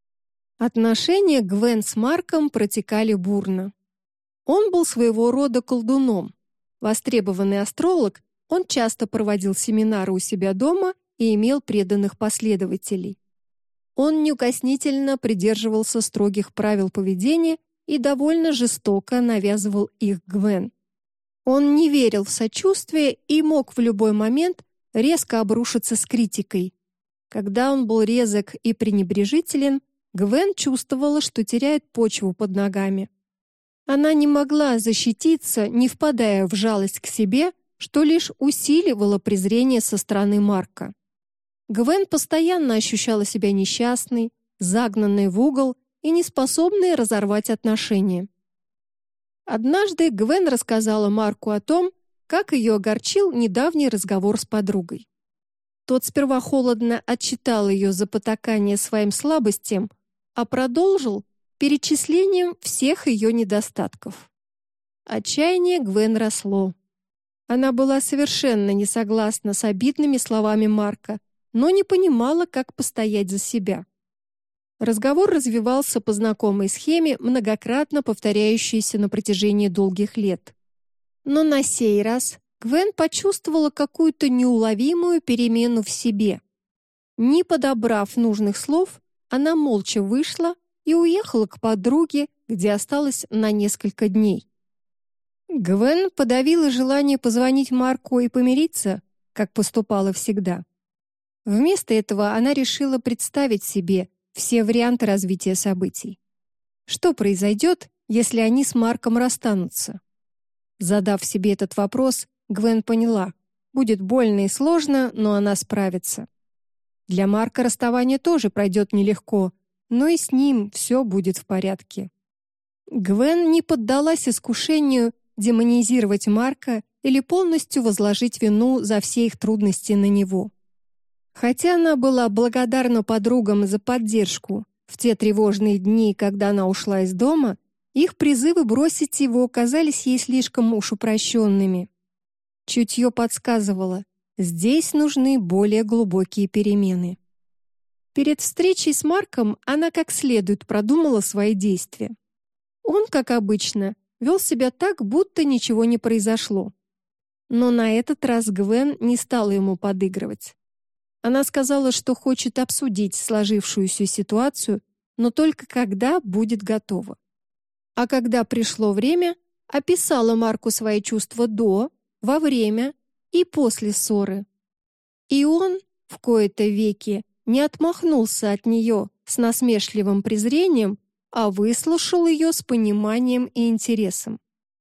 A: Отношения Гвен с Марком протекали бурно. Он был своего рода колдуном. Востребованный астролог, он часто проводил семинары у себя дома и имел преданных последователей. Он неукоснительно придерживался строгих правил поведения и довольно жестоко навязывал их Гвен. Он не верил в сочувствие и мог в любой момент резко обрушиться с критикой. Когда он был резок и пренебрежителен, Гвен чувствовала, что теряет почву под ногами. Она не могла защититься, не впадая в жалость к себе, что лишь усиливало презрение со стороны Марка. Гвен постоянно ощущала себя несчастной, загнанной в угол и неспособной разорвать отношения. Однажды Гвен рассказала Марку о том, как ее огорчил недавний разговор с подругой. Тот сперва холодно отчитал ее за потакание своим слабостям, а продолжил перечислением всех ее недостатков. Отчаяние Гвен росло. Она была совершенно не согласна с обидными словами Марка, но не понимала, как постоять за себя. Разговор развивался по знакомой схеме, многократно повторяющейся на протяжении долгих лет. Но на сей раз Гвен почувствовала какую-то неуловимую перемену в себе. Не подобрав нужных слов, она молча вышла и уехала к подруге, где осталась на несколько дней. Гвен подавила желание позвонить Марку и помириться, как поступала всегда. Вместо этого она решила представить себе все варианты развития событий. Что произойдет, если они с Марком расстанутся? Задав себе этот вопрос, Гвен поняла: будет больно и сложно, но она справится. Для Марка расставание тоже пройдет нелегко, но и с ним все будет в порядке. Гвен не поддалась искушению демонизировать Марка или полностью возложить вину за все их трудности на него. Хотя она была благодарна подругам за поддержку в те тревожные дни, когда она ушла из дома, их призывы бросить его казались ей слишком уж упрощенными. Чутье подсказывало: здесь нужны более глубокие перемены. Перед встречей с Марком она как следует продумала свои действия. Он, как обычно, вел себя так, будто ничего не произошло. Но на этот раз Гвен не стала ему подыгрывать. Она сказала, что хочет обсудить сложившуюся ситуацию, но только когда будет готова. А когда пришло время, описала Марку свои чувства до, во время и после ссоры. И он в кои-то веки не отмахнулся от нее с насмешливым презрением, а выслушал ее с пониманием и интересом.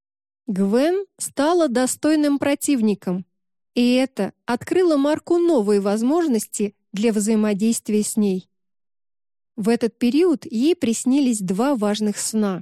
A: Гвен стала достойным противником, и это открыло Марку новые возможности для взаимодействия с ней. В этот период ей приснились два важных сна.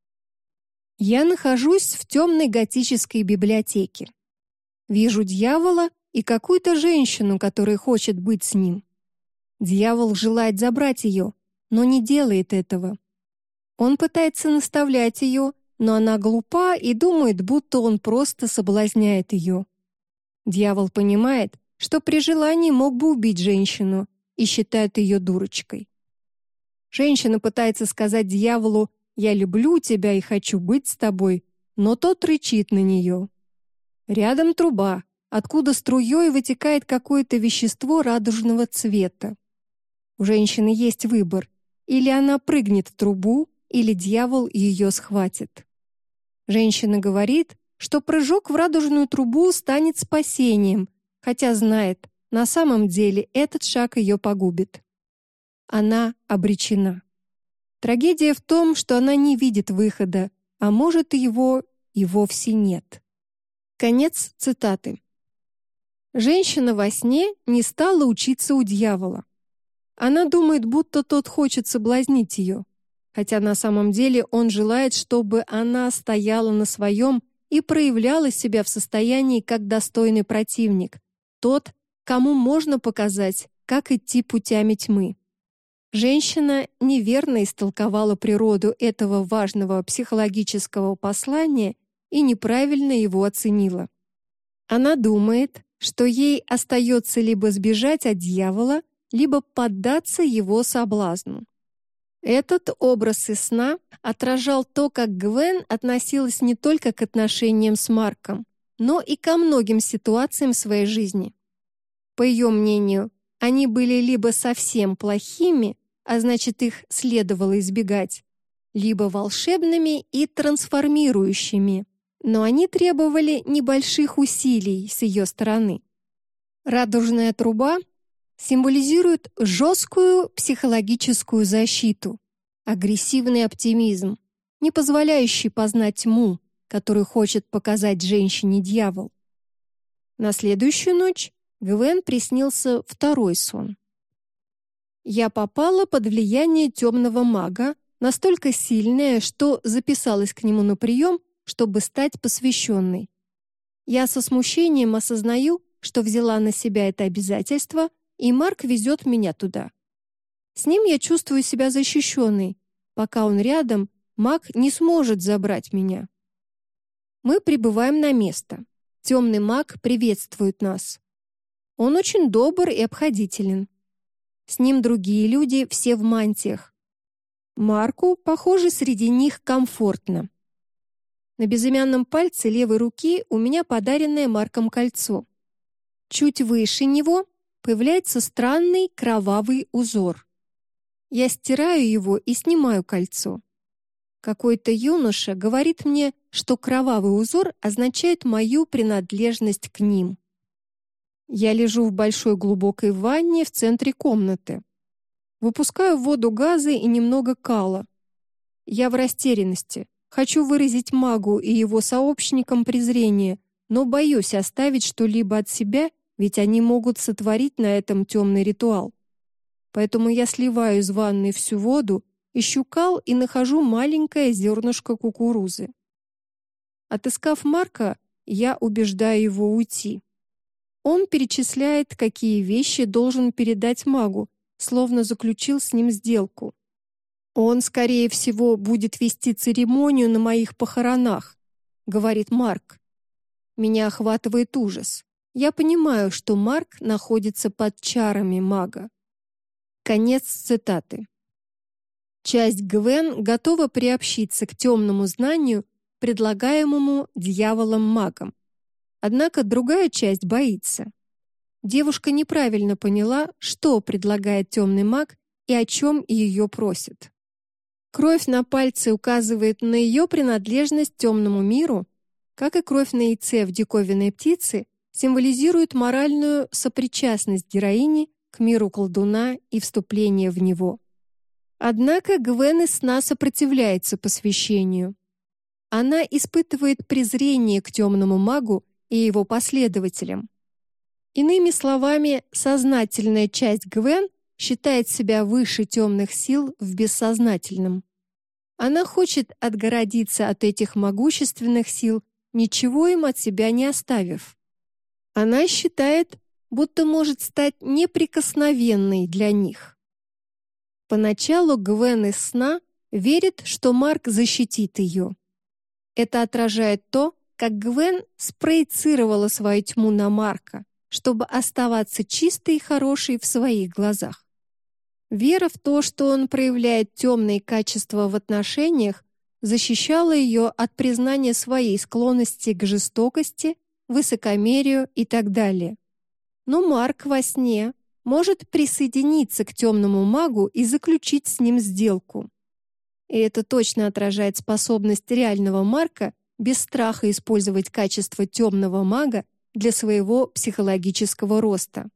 A: Я нахожусь в темной готической библиотеке. Вижу дьявола и какую-то женщину, которая хочет быть с ним. Дьявол желает забрать ее, но не делает этого. Он пытается наставлять ее, но она глупа и думает, будто он просто соблазняет ее. Дьявол понимает, что при желании мог бы убить женщину, и считает ее дурочкой. Женщина пытается сказать дьяволу: «Я люблю тебя и хочу быть с тобой», но тот рычит на нее. Рядом труба, откуда струей вытекает какое-то вещество радужного цвета. У женщины есть выбор: или она прыгнет в трубу, или дьявол ее схватит. Женщина говорит, что прыжок в радужную трубу станет спасением, хотя знает, на самом деле этот шаг ее погубит. Она обречена. Трагедия в том, что она не видит выхода, а может, его и вовсе нет. Конец цитаты. Женщина во сне не стала учиться у дьявола. Она думает, будто тот хочет соблазнить ее, хотя на самом деле он желает, чтобы она стояла на своем и проявляла себя в состоянии как достойный противник, тот, кому можно показать, как идти путями тьмы. Женщина неверно истолковала природу этого важного психологического послания и неправильно его оценила. Она думает, что ей остается либо сбежать от дьявола, либо поддаться его соблазну. Этот образ из сна отражал то, как Гвен относилась не только к отношениям с Марком, но и ко многим ситуациям в своей жизни. По ее мнению, они были либо совсем плохими, а значит, их следовало избегать, либо волшебными и трансформирующими, но они требовали небольших усилий с ее стороны. Радужная труба символизирует жесткую психологическую защиту, агрессивный оптимизм, не позволяющий познать тьму, которую хочет показать женщине дьявол. На следующую ночь Гвен приснился второй сон. Я попала под влияние темного мага, настолько сильное, что записалась к нему на прием, чтобы стать посвященной. Я со смущением осознаю, что взяла на себя это обязательство, и Марк везет меня туда. С ним я чувствую себя защищенной. Пока он рядом, маг не сможет забрать меня. Мы прибываем на место. Темный маг приветствует нас. Он очень добр и обходителен. С ним другие люди, все в мантиях. Марку, похоже, среди них комфортно. На безымянном пальце левой руки у меня подаренное Марком кольцо. Чуть выше него появляется странный кровавый узор. Я стираю его и снимаю кольцо. Какой-то юноша говорит мне, что кровавый узор означает мою принадлежность к ним. Я лежу в большой глубокой ванне в центре комнаты. Выпускаю в воду газы и немного кала. Я в растерянности. Хочу выразить магу и его сообщникам презрение, но боюсь оставить что-либо от себя, ведь они могут сотворить на этом темный ритуал. Поэтому я сливаю из ванны всю воду, ищу кал и нахожу маленькое зернышко кукурузы. Отыскав Марка, я убеждаю его уйти. Он перечисляет, какие вещи должен передать магу, словно заключил с ним сделку. Он, скорее всего, будет вести церемонию на моих похоронах, говорит Марк. Меня охватывает ужас. Я понимаю, что Марк находится под чарами мага. Конец цитаты. Часть Гвен готова приобщиться к темному знанию, предлагаемому дьяволом-магом. Однако другая часть боится. Девушка неправильно поняла, что предлагает темный маг и о чем ее просит. Кровь на пальце указывает на ее принадлежность темному миру, как и кровь на яйце в диковинной птице символизирует моральную сопричастность героини к миру колдуна и вступление в него. Однако Гвен из сна сопротивляется посвящению. Она испытывает презрение к темному магу и его последователям. Иными словами, сознательная часть Гвен считает себя выше темных сил в бессознательном. Она хочет отгородиться от этих могущественных сил, ничего им от себя не оставив. Она считает, будто может стать неприкосновенной для них. Поначалу Гвен из сна верит, что Марк защитит ее. Это отражает то, как Гвен спроецировала свою тьму на Марка, чтобы оставаться чистой и хорошей в своих глазах. Вера в то, что он проявляет темные качества в отношениях, защищала ее от признания своей склонности к жестокости, высокомерию и так далее. Но Марк во сне может присоединиться к темному магу и заключить с ним сделку. И это точно отражает способность реального Марка без страха использовать качества темного мага для своего психологического роста.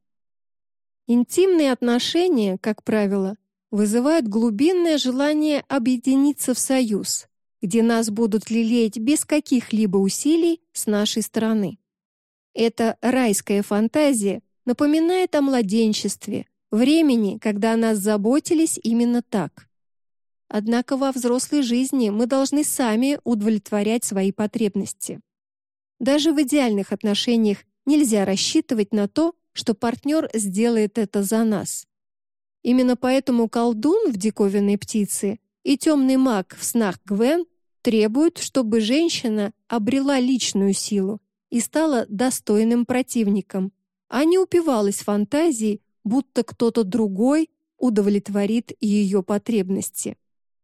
A: Интимные отношения, как правило, вызывают глубинное желание объединиться в союз, где нас будут лелеять без каких-либо усилий с нашей стороны. Эта райская фантазия напоминает о младенчестве, времени, когда о нас заботились именно так. Однако во взрослой жизни мы должны сами удовлетворять свои потребности. Даже в идеальных отношениях нельзя рассчитывать на то, что партнер сделает это за нас. Именно поэтому колдун в «Диковинной птице» и темный маг в снах Гвен требуют, чтобы женщина обрела личную силу и стала достойным противником, а не упивалась фантазией, будто кто-то другой удовлетворит ее потребности.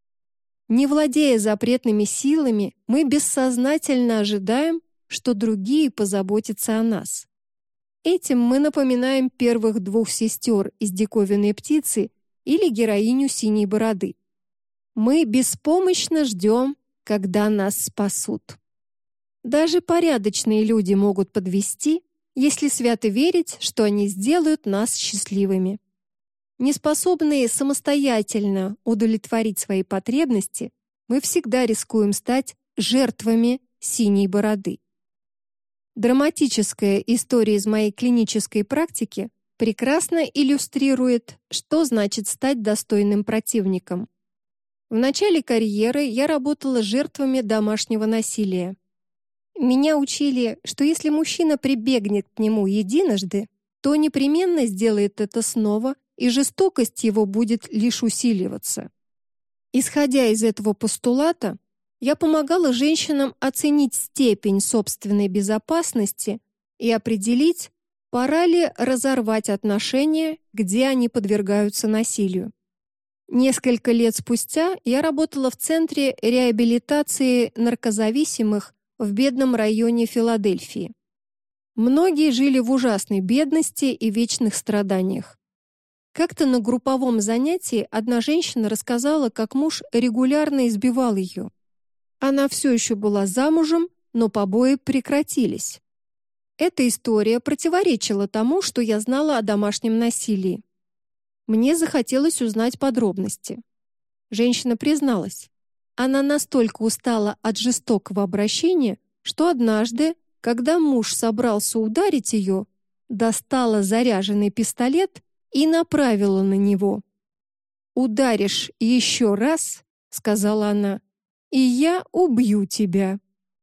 A: Не владея запретными силами, мы бессознательно ожидаем, что другие позаботятся о нас. Этим мы напоминаем первых двух сестер из «Диковинной птицы» или героиню «Синей бороды». Мы беспомощно ждем, когда нас спасут. Даже порядочные люди могут подвести, если свято верить, что они сделают нас счастливыми. Неспособные самостоятельно удовлетворить свои потребности, мы всегда рискуем стать жертвами синей бороды. Драматическая история из моей клинической практики прекрасно иллюстрирует, что значит стать достойным противником. В начале карьеры я работала с жертвами домашнего насилия. Меня учили, что если мужчина прибегнет к нему единожды, то непременно сделает это снова, и жестокость его будет лишь усиливаться. Исходя из этого постулата, я помогала женщинам оценить степень собственной безопасности и определить, пора ли разорвать отношения, где они подвергаются насилию. Несколько лет спустя я работала в Центре реабилитации наркозависимых в бедном районе Филадельфии. Многие жили в ужасной бедности и вечных страданиях. Как-то на групповом занятии одна женщина рассказала, как муж регулярно избивал ее. Она все еще была замужем, но побои прекратились. Эта история противоречила тому, что я знала о домашнем насилии. Мне захотелось узнать подробности. Женщина призналась. Она настолько устала от жестокого обращения, что однажды, когда муж собрался ударить ее, достала заряженный пистолет и направила на него. «Ударишь еще раз, — сказала она, — и я убью тебя».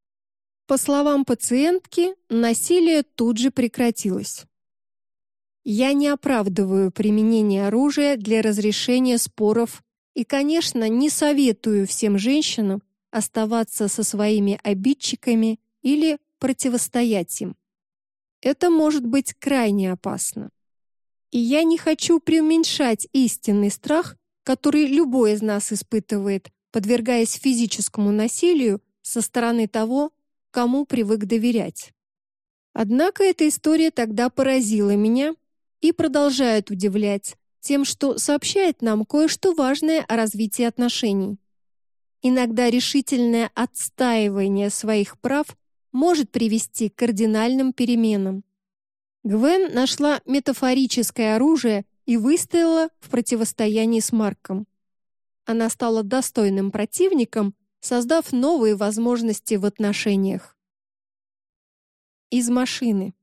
A: По словам пациентки, насилие тут же прекратилось. Я не оправдываю применение оружия для разрешения споров и, конечно, не советую всем женщинам оставаться со своими обидчиками или противостоять им. Это может быть крайне опасно. И я не хочу преуменьшать истинный страх, который любой из нас испытывает, подвергаясь физическому насилию со стороны того, кому привык доверять. Однако эта история тогда поразила меня и продолжает удивлять тем, что сообщает нам кое-что важное о развитии отношений. Иногда решительное отстаивание своих прав может привести к кардинальным переменам. Гвен нашла метафорическое оружие и выстояла в противостоянии с Марком. Она стала достойным противником, создав новые возможности в отношениях. Из машины.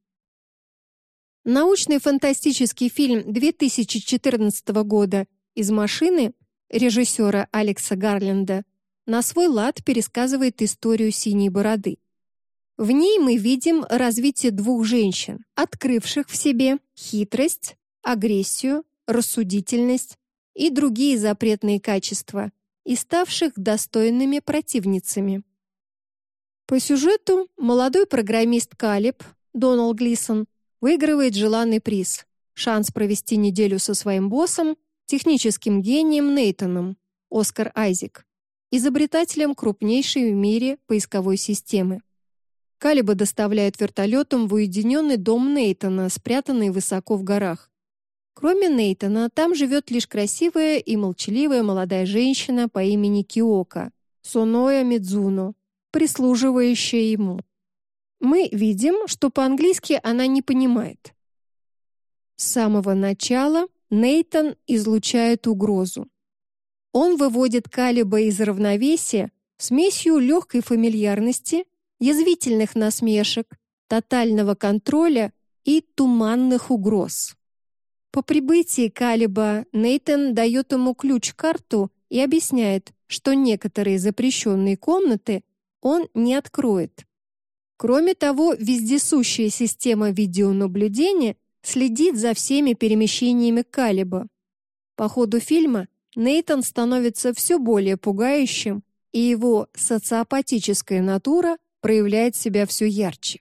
A: Научный фантастический фильм две тысячи четырнадцатого года «Из машины» режиссера Алекса Гарленда на свой лад пересказывает историю «Синей бороды». В ней мы видим развитие двух женщин, открывших в себе хитрость, агрессию, рассудительность и другие запретные качества, и ставших достойными противницами. По сюжету молодой программист Калеб, Донал Глисон, выигрывает желанный приз – шанс провести неделю со своим боссом, техническим гением Нейтаном, Оскар Айзек, изобретателем крупнейшей в мире поисковой системы. Калеба доставляют вертолетом в уединенный дом Нейтана, спрятанный высоко в горах. Кроме Нейтана, там живет лишь красивая и молчаливая молодая женщина по имени Киока, Соноя Мидзуно, прислуживающая ему. Мы видим, что по-английски она не понимает. С самого начала Нейтан излучает угрозу. Он выводит Калеба из равновесия смесью легкой фамильярности, язвительных насмешек, тотального контроля и туманных угроз. По прибытии Калеба Нейтан дает ему ключ-карту и объясняет, что некоторые запрещенные комнаты он не откроет. Кроме того, вездесущая система видеонаблюдения следит за всеми перемещениями Калеба. По ходу фильма Нейтан становится все более пугающим, и его социопатическая натура проявляет себя все ярче.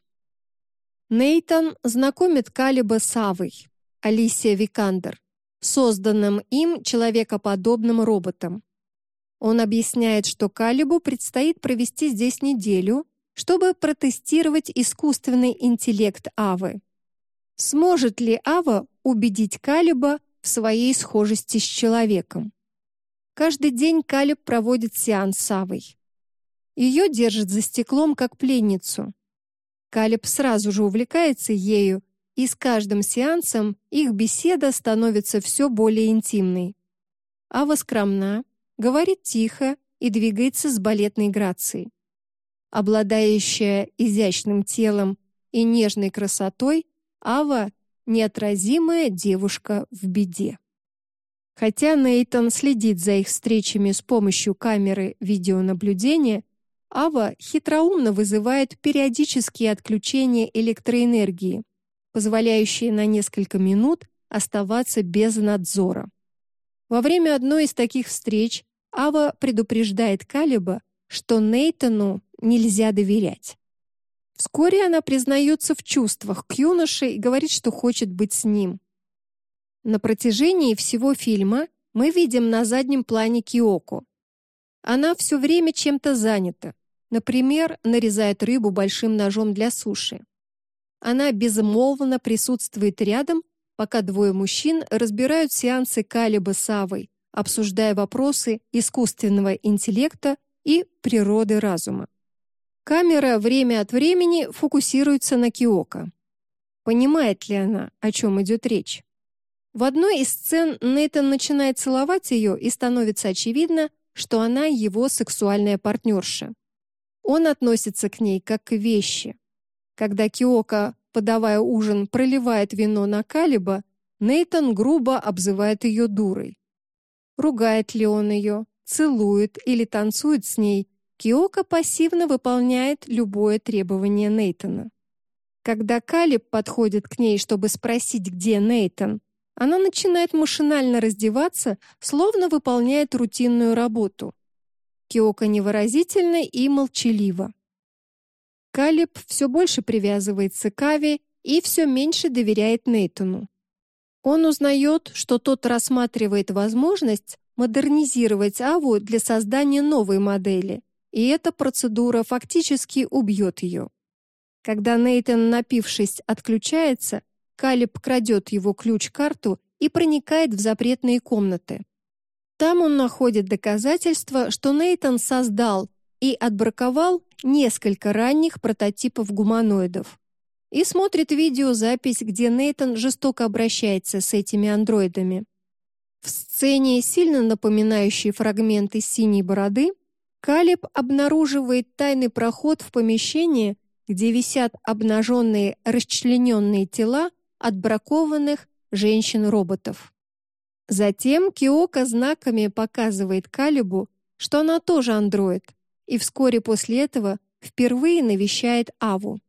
A: Нейтан знакомит Калеба с Авой, Алисия Викандер, созданным им человекоподобным роботом. Он объясняет, что Калебу предстоит провести здесь неделю, чтобы протестировать искусственный интеллект Авы. Сможет ли Ава убедить Калеба в своей схожести с человеком? Каждый день Калеб проводит сеанс с Авой. Ее держат за стеклом как пленницу. Калеб сразу же увлекается ею, и с каждым сеансом их беседа становится все более интимной. Ава скромна, говорит тихо и двигается с балетной грацией. Обладающая изящным телом и нежной красотой, Ава — неотразимая девушка в беде. Хотя Нейтан следит за их встречами с помощью камеры видеонаблюдения, Ава хитроумно вызывает периодические отключения электроэнергии, позволяющие на несколько минут оставаться без надзора. Во время одной из таких встреч Ава предупреждает Калеба, что Нейтану нельзя доверять. Вскоре она признается в чувствах к юноше и говорит, что хочет быть с ним. На протяжении всего фильма мы видим на заднем плане Киоку. Она все время чем-то занята. Например, нарезает рыбу большим ножом для суши. Она безмолвно присутствует рядом, пока двое мужчин разбирают сеансы Калеба с Авой, обсуждая вопросы искусственного интеллекта и природы разума. Камера время от времени фокусируется на Киоко. Понимает ли она, о чем идет речь? В одной из сцен Нейтан начинает целовать ее, и становится очевидно, что она его сексуальная партнерша. Он относится к ней как к вещи. Когда Киоко, подавая ужин, проливает вино на Калеба, Нейтан грубо обзывает ее дурой. Ругает ли он ее, целует или танцует с ней, Киоко пассивно выполняет любое требование Нейтана. Когда Калеб подходит к ней, чтобы спросить, где Нейтан, она начинает машинально раздеваться, словно выполняет рутинную работу. Киоко невыразительна и молчалива. Калеб все больше привязывается к Аве и все меньше доверяет Нейтану. Он узнает, что тот рассматривает возможность модернизировать Аву для создания новой модели, и эта процедура фактически убьет ее. Когда Нейтан, напившись, отключается, Калеб крадет его ключ-карту и проникает в запретные комнаты. Там он находит доказательства, что Нейтан создал и отбраковал несколько ранних прототипов гуманоидов. И смотрит видеозапись, где Нейтан жестоко обращается с этими андроидами. В сцене, сильно напоминающей фрагменты «Синей бороды», Калеб обнаруживает тайный проход в помещение, где висят обнаженные расчлененные тела отбракованных женщин-роботов. Затем Киоко знаками показывает Калебу, что она тоже андроид, и вскоре после этого впервые навещает Аву.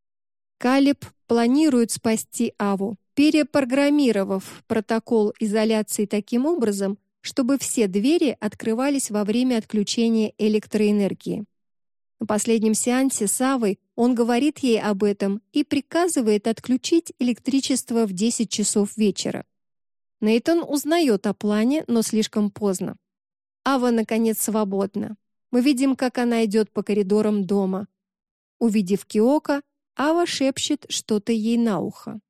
A: Калеб планирует спасти Аву, перепрограммировав протокол изоляции таким образом, чтобы все двери открывались во время отключения электроэнергии. На последнем сеансе с Авой он говорит ей об этом и приказывает отключить электричество в десять часов вечера. Нейтан узнает о плане, но слишком поздно. Ава, наконец, свободна. Мы видим, как она идет по коридорам дома. Увидев Киоко, Ава шепчет что-то ей на ухо.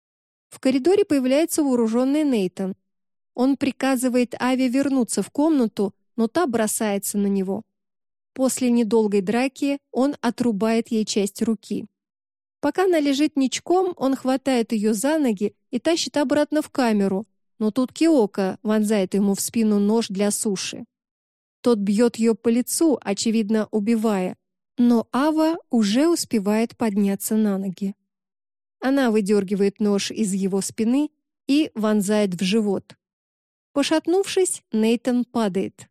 A: В коридоре появляется вооруженный Нейтан. Он приказывает Аве вернуться в комнату, но та бросается на него. После недолгой драки он отрубает ей часть руки. Пока она лежит ничком, он хватает ее за ноги и тащит обратно в камеру, но тут Киоко вонзает ему в спину нож для суши. Тот бьет ее по лицу, очевидно, убивая, но Ава уже успевает подняться на ноги. Она выдергивает нож из его спины и вонзает в живот. Пошатнувшись, Нейтан падает.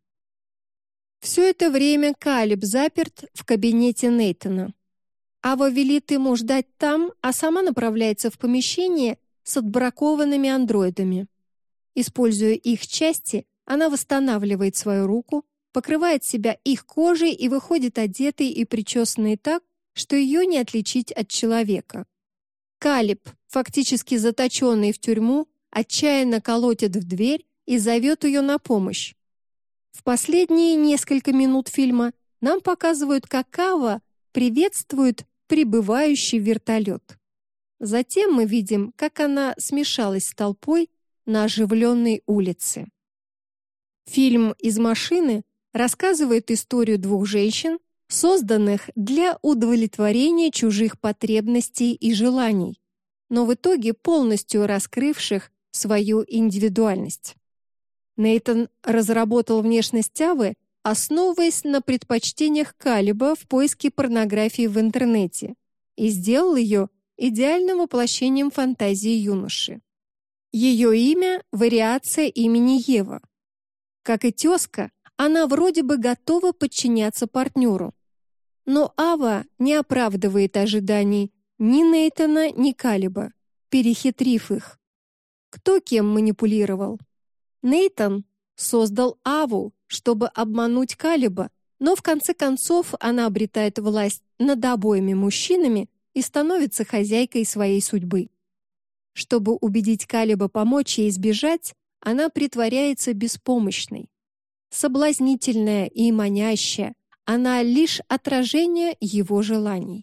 A: Все это время Калеб заперт в кабинете Нейтана. Ава велит ему ждать там, а сама направляется в помещение с отбракованными андроидами. Используя их части, она восстанавливает свою руку, покрывает себя их кожей и выходит одетой и причесанной так, что ее не отличить от человека. Калеб, фактически заточенный в тюрьму, отчаянно колотит в дверь и зовет ее на помощь. В последние несколько минут фильма нам показывают, как Ава приветствует прибывающий вертолет. Затем мы видим, как она смешалась с толпой на оживленной улице. Фильм «Из машины» рассказывает историю двух женщин, созданных для удовлетворения чужих потребностей и желаний, но в итоге полностью раскрывших свою индивидуальность. Нейтан разработал внешность Авы, основываясь на предпочтениях Калеба в поиске порнографии в интернете, и сделал ее идеальным воплощением фантазии юноши. Ее имя – вариация имени Ева. Как и тезка, она вроде бы готова подчиняться партнеру. Но Ава не оправдывает ожиданий ни Нейтана, ни Калеба, перехитрив их. Кто кем манипулировал? Нейтан создал Аву, чтобы обмануть Калеба, но в конце концов она обретает власть над обоими мужчинами и становится хозяйкой своей судьбы. Чтобы убедить Калеба помочь ей сбежать, она притворяется беспомощной. Соблазнительная и манящая, она лишь отражение его желаний.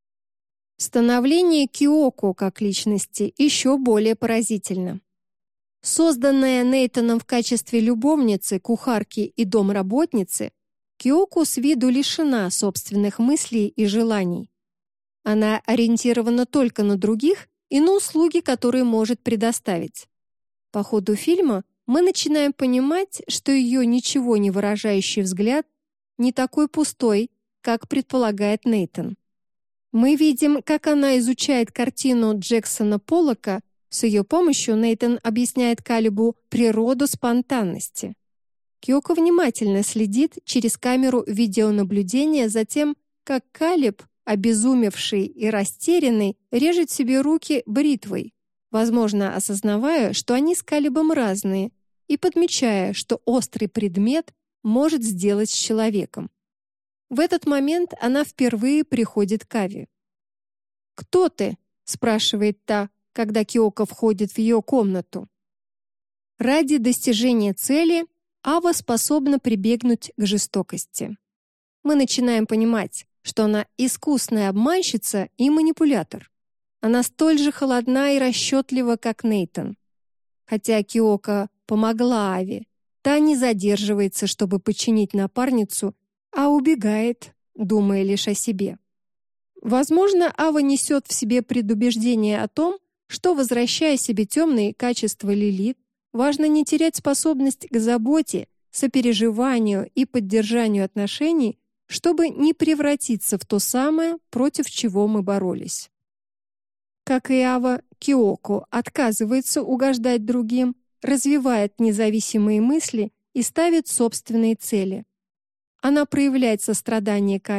A: Становление Киоко как личности еще более поразительно. Созданная Нейтаном в качестве любовницы, кухарки и домработницы, Киоко с виду лишена собственных мыслей и желаний. Она ориентирована только на других и на услуги, которые может предоставить. По ходу фильма мы начинаем понимать, что ее ничего не выражающий взгляд не такой пустой, как предполагает Нейтан. Мы видим, как она изучает картину Джексона Поллока. С ее помощью Нейтан объясняет Калебу природу спонтанности. Киоко внимательно следит через камеру видеонаблюдения за тем, как Калеб, обезумевший и растерянный, режет себе руки бритвой, возможно, осознавая, что они с Калебом разные, и подмечая, что острый предмет может сделать с человеком. В этот момент она впервые приходит к Аве. «Кто ты?» — спрашивает та, когда Киоко входит в ее комнату. Ради достижения цели Ава способна прибегнуть к жестокости. Мы начинаем понимать, что она искусная обманщица и манипулятор. Она столь же холодна и расчетлива, как Нейтан. Хотя Киоко помогла Аве, та не задерживается, чтобы подчинить напарницу, а убегает, думая лишь о себе. Возможно, Ава несет в себе предубеждение о том, что, возвращая себе темные качества Лилит, важно не терять способность к заботе, сопереживанию и поддержанию отношений, чтобы не превратиться в то самое, против чего мы боролись. Как и Ава, Киоко отказывается угождать другим, развивает независимые мысли и ставит собственные цели. Она проявляет сострадание к Аве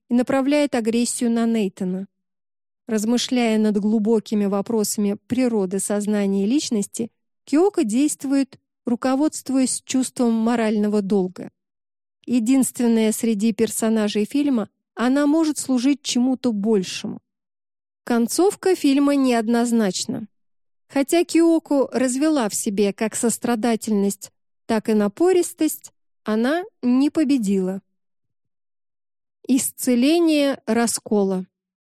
A: и направляет агрессию на Нейтана. Размышляя над глубокими вопросами природы сознания и личности, Киоко действует, руководствуясь чувством морального долга. Единственная среди персонажей фильма, она может служить чему-то большему. Концовка фильма неоднозначна. Хотя Киоко развела в себе как сострадательность, так и напористость, она не победила. Исцеление раскола.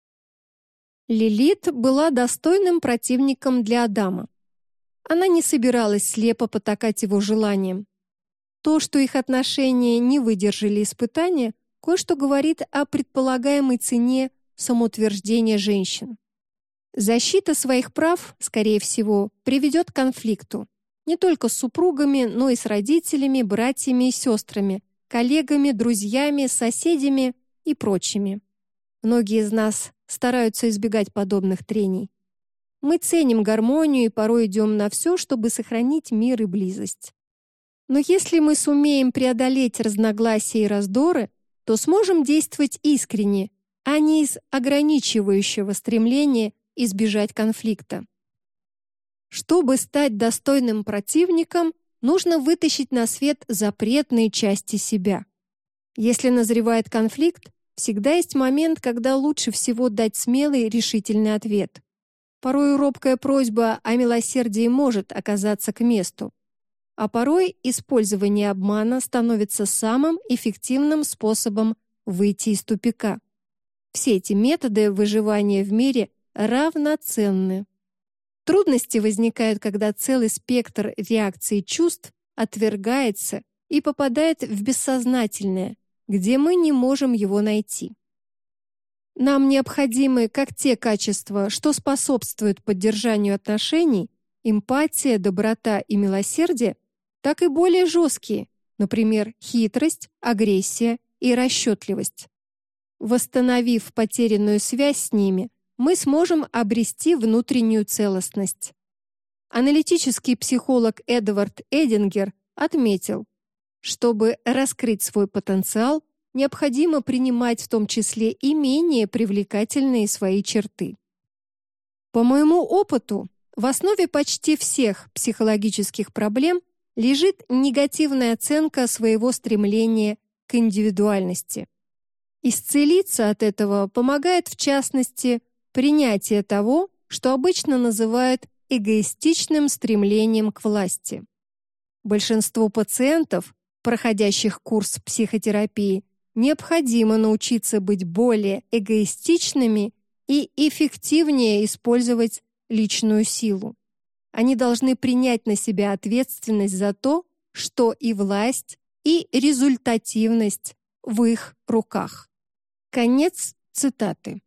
A: Лилит была достойным противником для Адама. Она не собиралась слепо потакать его желаниям. То, что их отношения не выдержали испытания, кое-что говорит о предполагаемой цене самоутверждения женщин. Защита своих прав, скорее всего, приведет к конфликту. Не только с супругами, но и с родителями, братьями и сестрами, коллегами, друзьями, соседями и прочими. Многие из нас стараются избегать подобных трений. Мы ценим гармонию и порой идем на все, чтобы сохранить мир и близость. Но если мы сумеем преодолеть разногласия и раздоры, то сможем действовать искренне, а не из ограничивающего стремления избежать конфликта. Чтобы стать достойным противником, нужно вытащить на свет запретные части себя. Если назревает конфликт, всегда есть момент, когда лучше всего дать смелый, решительный ответ. Порой робкая просьба о милосердии может оказаться к месту, а порой использование обмана становится самым эффективным способом выйти из тупика. Все эти методы выживания в мире равноценны. Трудности возникают, когда целый спектр реакций чувств отвергается и попадает в бессознательное, где мы не можем его найти. Нам необходимы как те качества, что способствуют поддержанию отношений, эмпатия, доброта и милосердие, так и более жесткие, например, хитрость, агрессия и расчетливость. Восстановив потерянную связь с ними, мы сможем обрести внутреннюю целостность. Аналитический психолог Эдвард Эдингер отметил, чтобы раскрыть свой потенциал, необходимо принимать в том числе и менее привлекательные свои черты. По моему опыту, в основе почти всех психологических проблем лежит негативная оценка своего стремления к индивидуальности. Исцелиться от этого помогает, в частности, принятие того, что обычно называют эгоистичным стремлением к власти. Большинству пациентов, проходящих курс психотерапии, необходимо научиться быть более эгоистичными и эффективнее использовать личную силу. Они должны принять на себя ответственность за то, что и власть, и результативность в их руках. Конец цитаты.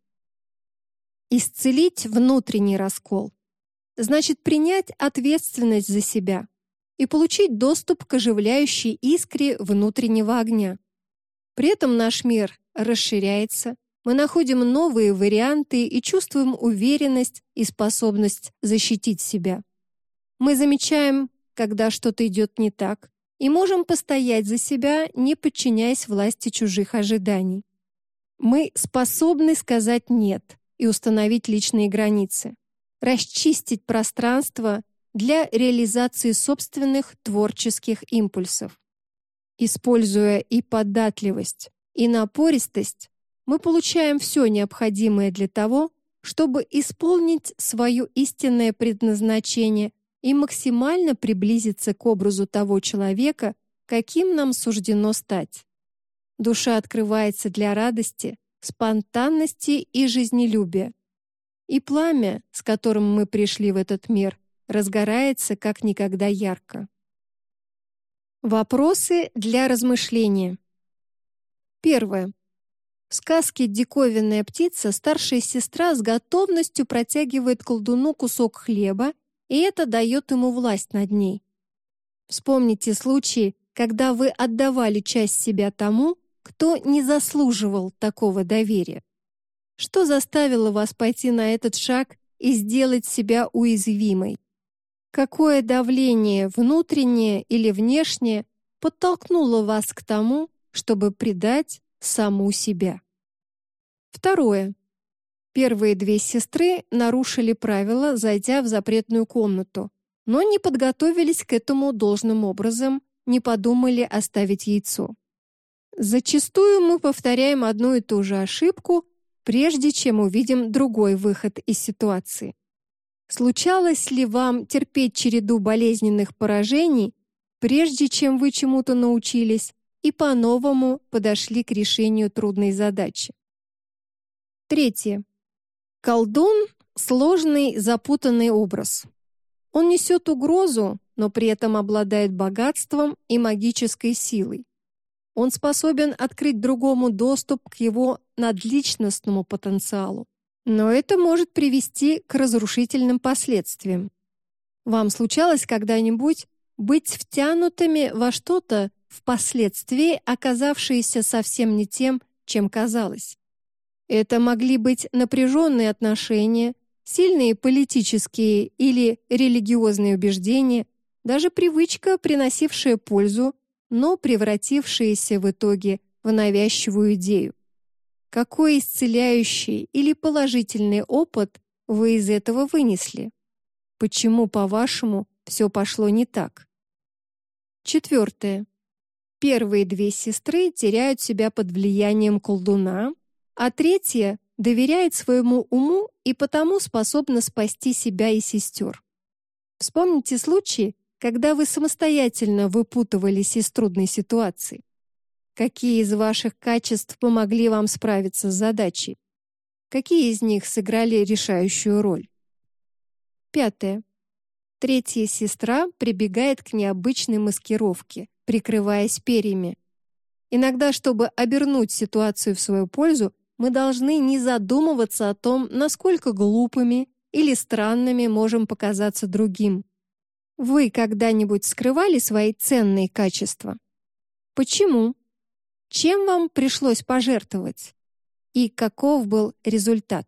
A: Исцелить внутренний раскол значит принять ответственность за себя и получить доступ к оживляющей искре внутреннего огня. При этом наш мир расширяется, мы находим новые варианты и чувствуем уверенность и способность защитить себя. Мы замечаем, когда что-то идет не так, и можем постоять за себя, не подчиняясь власти чужих ожиданий. Мы способны сказать «нет» и установить личные границы, расчистить пространство для реализации собственных творческих импульсов. Используя и податливость, и напористость, мы получаем все необходимое для того, чтобы исполнить свое истинное предназначение и максимально приблизиться к образу того человека, каким нам суждено стать. Душа открывается для радости, спонтанности и жизнелюбия. И пламя, с которым мы пришли в этот мир, разгорается как никогда ярко. Вопросы для размышления. Первое. В сказке «Диковинная птица» старшая сестра с готовностью протягивает колдуну кусок хлеба, и это дает ему власть над ней. Вспомните случаи, когда вы отдавали часть себя тому, кто не заслуживал такого доверия. Что заставило вас пойти на этот шаг и сделать себя уязвимой? Какое давление, внутреннее или внешнее, подтолкнуло вас к тому, чтобы предать саму себя? Второе. Первые две сестры нарушили правила, зайдя в запретную комнату, но не подготовились к этому должным образом, не подумали оставить яйцо. Зачастую мы повторяем одну и ту же ошибку, прежде чем увидим другой выход из ситуации. Случалось ли вам терпеть череду болезненных поражений, прежде чем вы чему-то научились и по-новому подошли к решению трудной задачи? Третье. Колдун — сложный, запутанный образ. Он несет угрозу, но при этом обладает богатством и магической силой. Он способен открыть другому доступ к его надличностному потенциалу, но это может привести к разрушительным последствиям. Вам случалось когда-нибудь быть втянутыми во что-то, впоследствии оказавшееся совсем не тем, чем казалось? Это могли быть напряженные отношения, сильные политические или религиозные убеждения, даже привычка, приносившая пользу, но превратившаяся в итоге в навязчивую идею. Какой исцеляющий или положительный опыт вы из этого вынесли? Почему, по-вашему, все пошло не так? Четвертое. Первые две сестры теряют себя под влиянием колдуна, а третья доверяет своему уму и потому способна спасти себя и сестер. Вспомните случаи, когда вы самостоятельно выпутывались из трудной ситуации. Какие из ваших качеств помогли вам справиться с задачей? Какие из них сыграли решающую роль? Пятое. Третья сестра прибегает к необычной маскировке, прикрываясь перьями. Иногда, чтобы обернуть ситуацию в свою пользу, мы должны не задумываться о том, насколько глупыми или странными можем показаться другим. Вы когда-нибудь скрывали свои ценные качества? Почему? Чем вам пришлось пожертвовать? И каков был результат?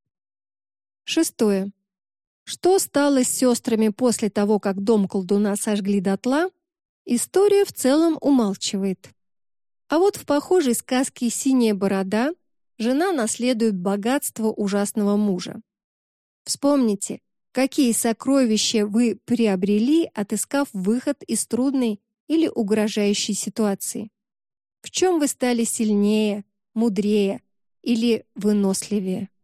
A: Шестое. Что стало с сестрами после того, как дом колдуна сожгли дотла? История в целом умалчивает. А вот в похожей сказке «Синяя борода» жена наследует богатство ужасного мужа. Вспомните, какие сокровища вы приобрели, отыскав выход из трудной или угрожающей ситуации. В чем вы стали сильнее, мудрее или выносливее?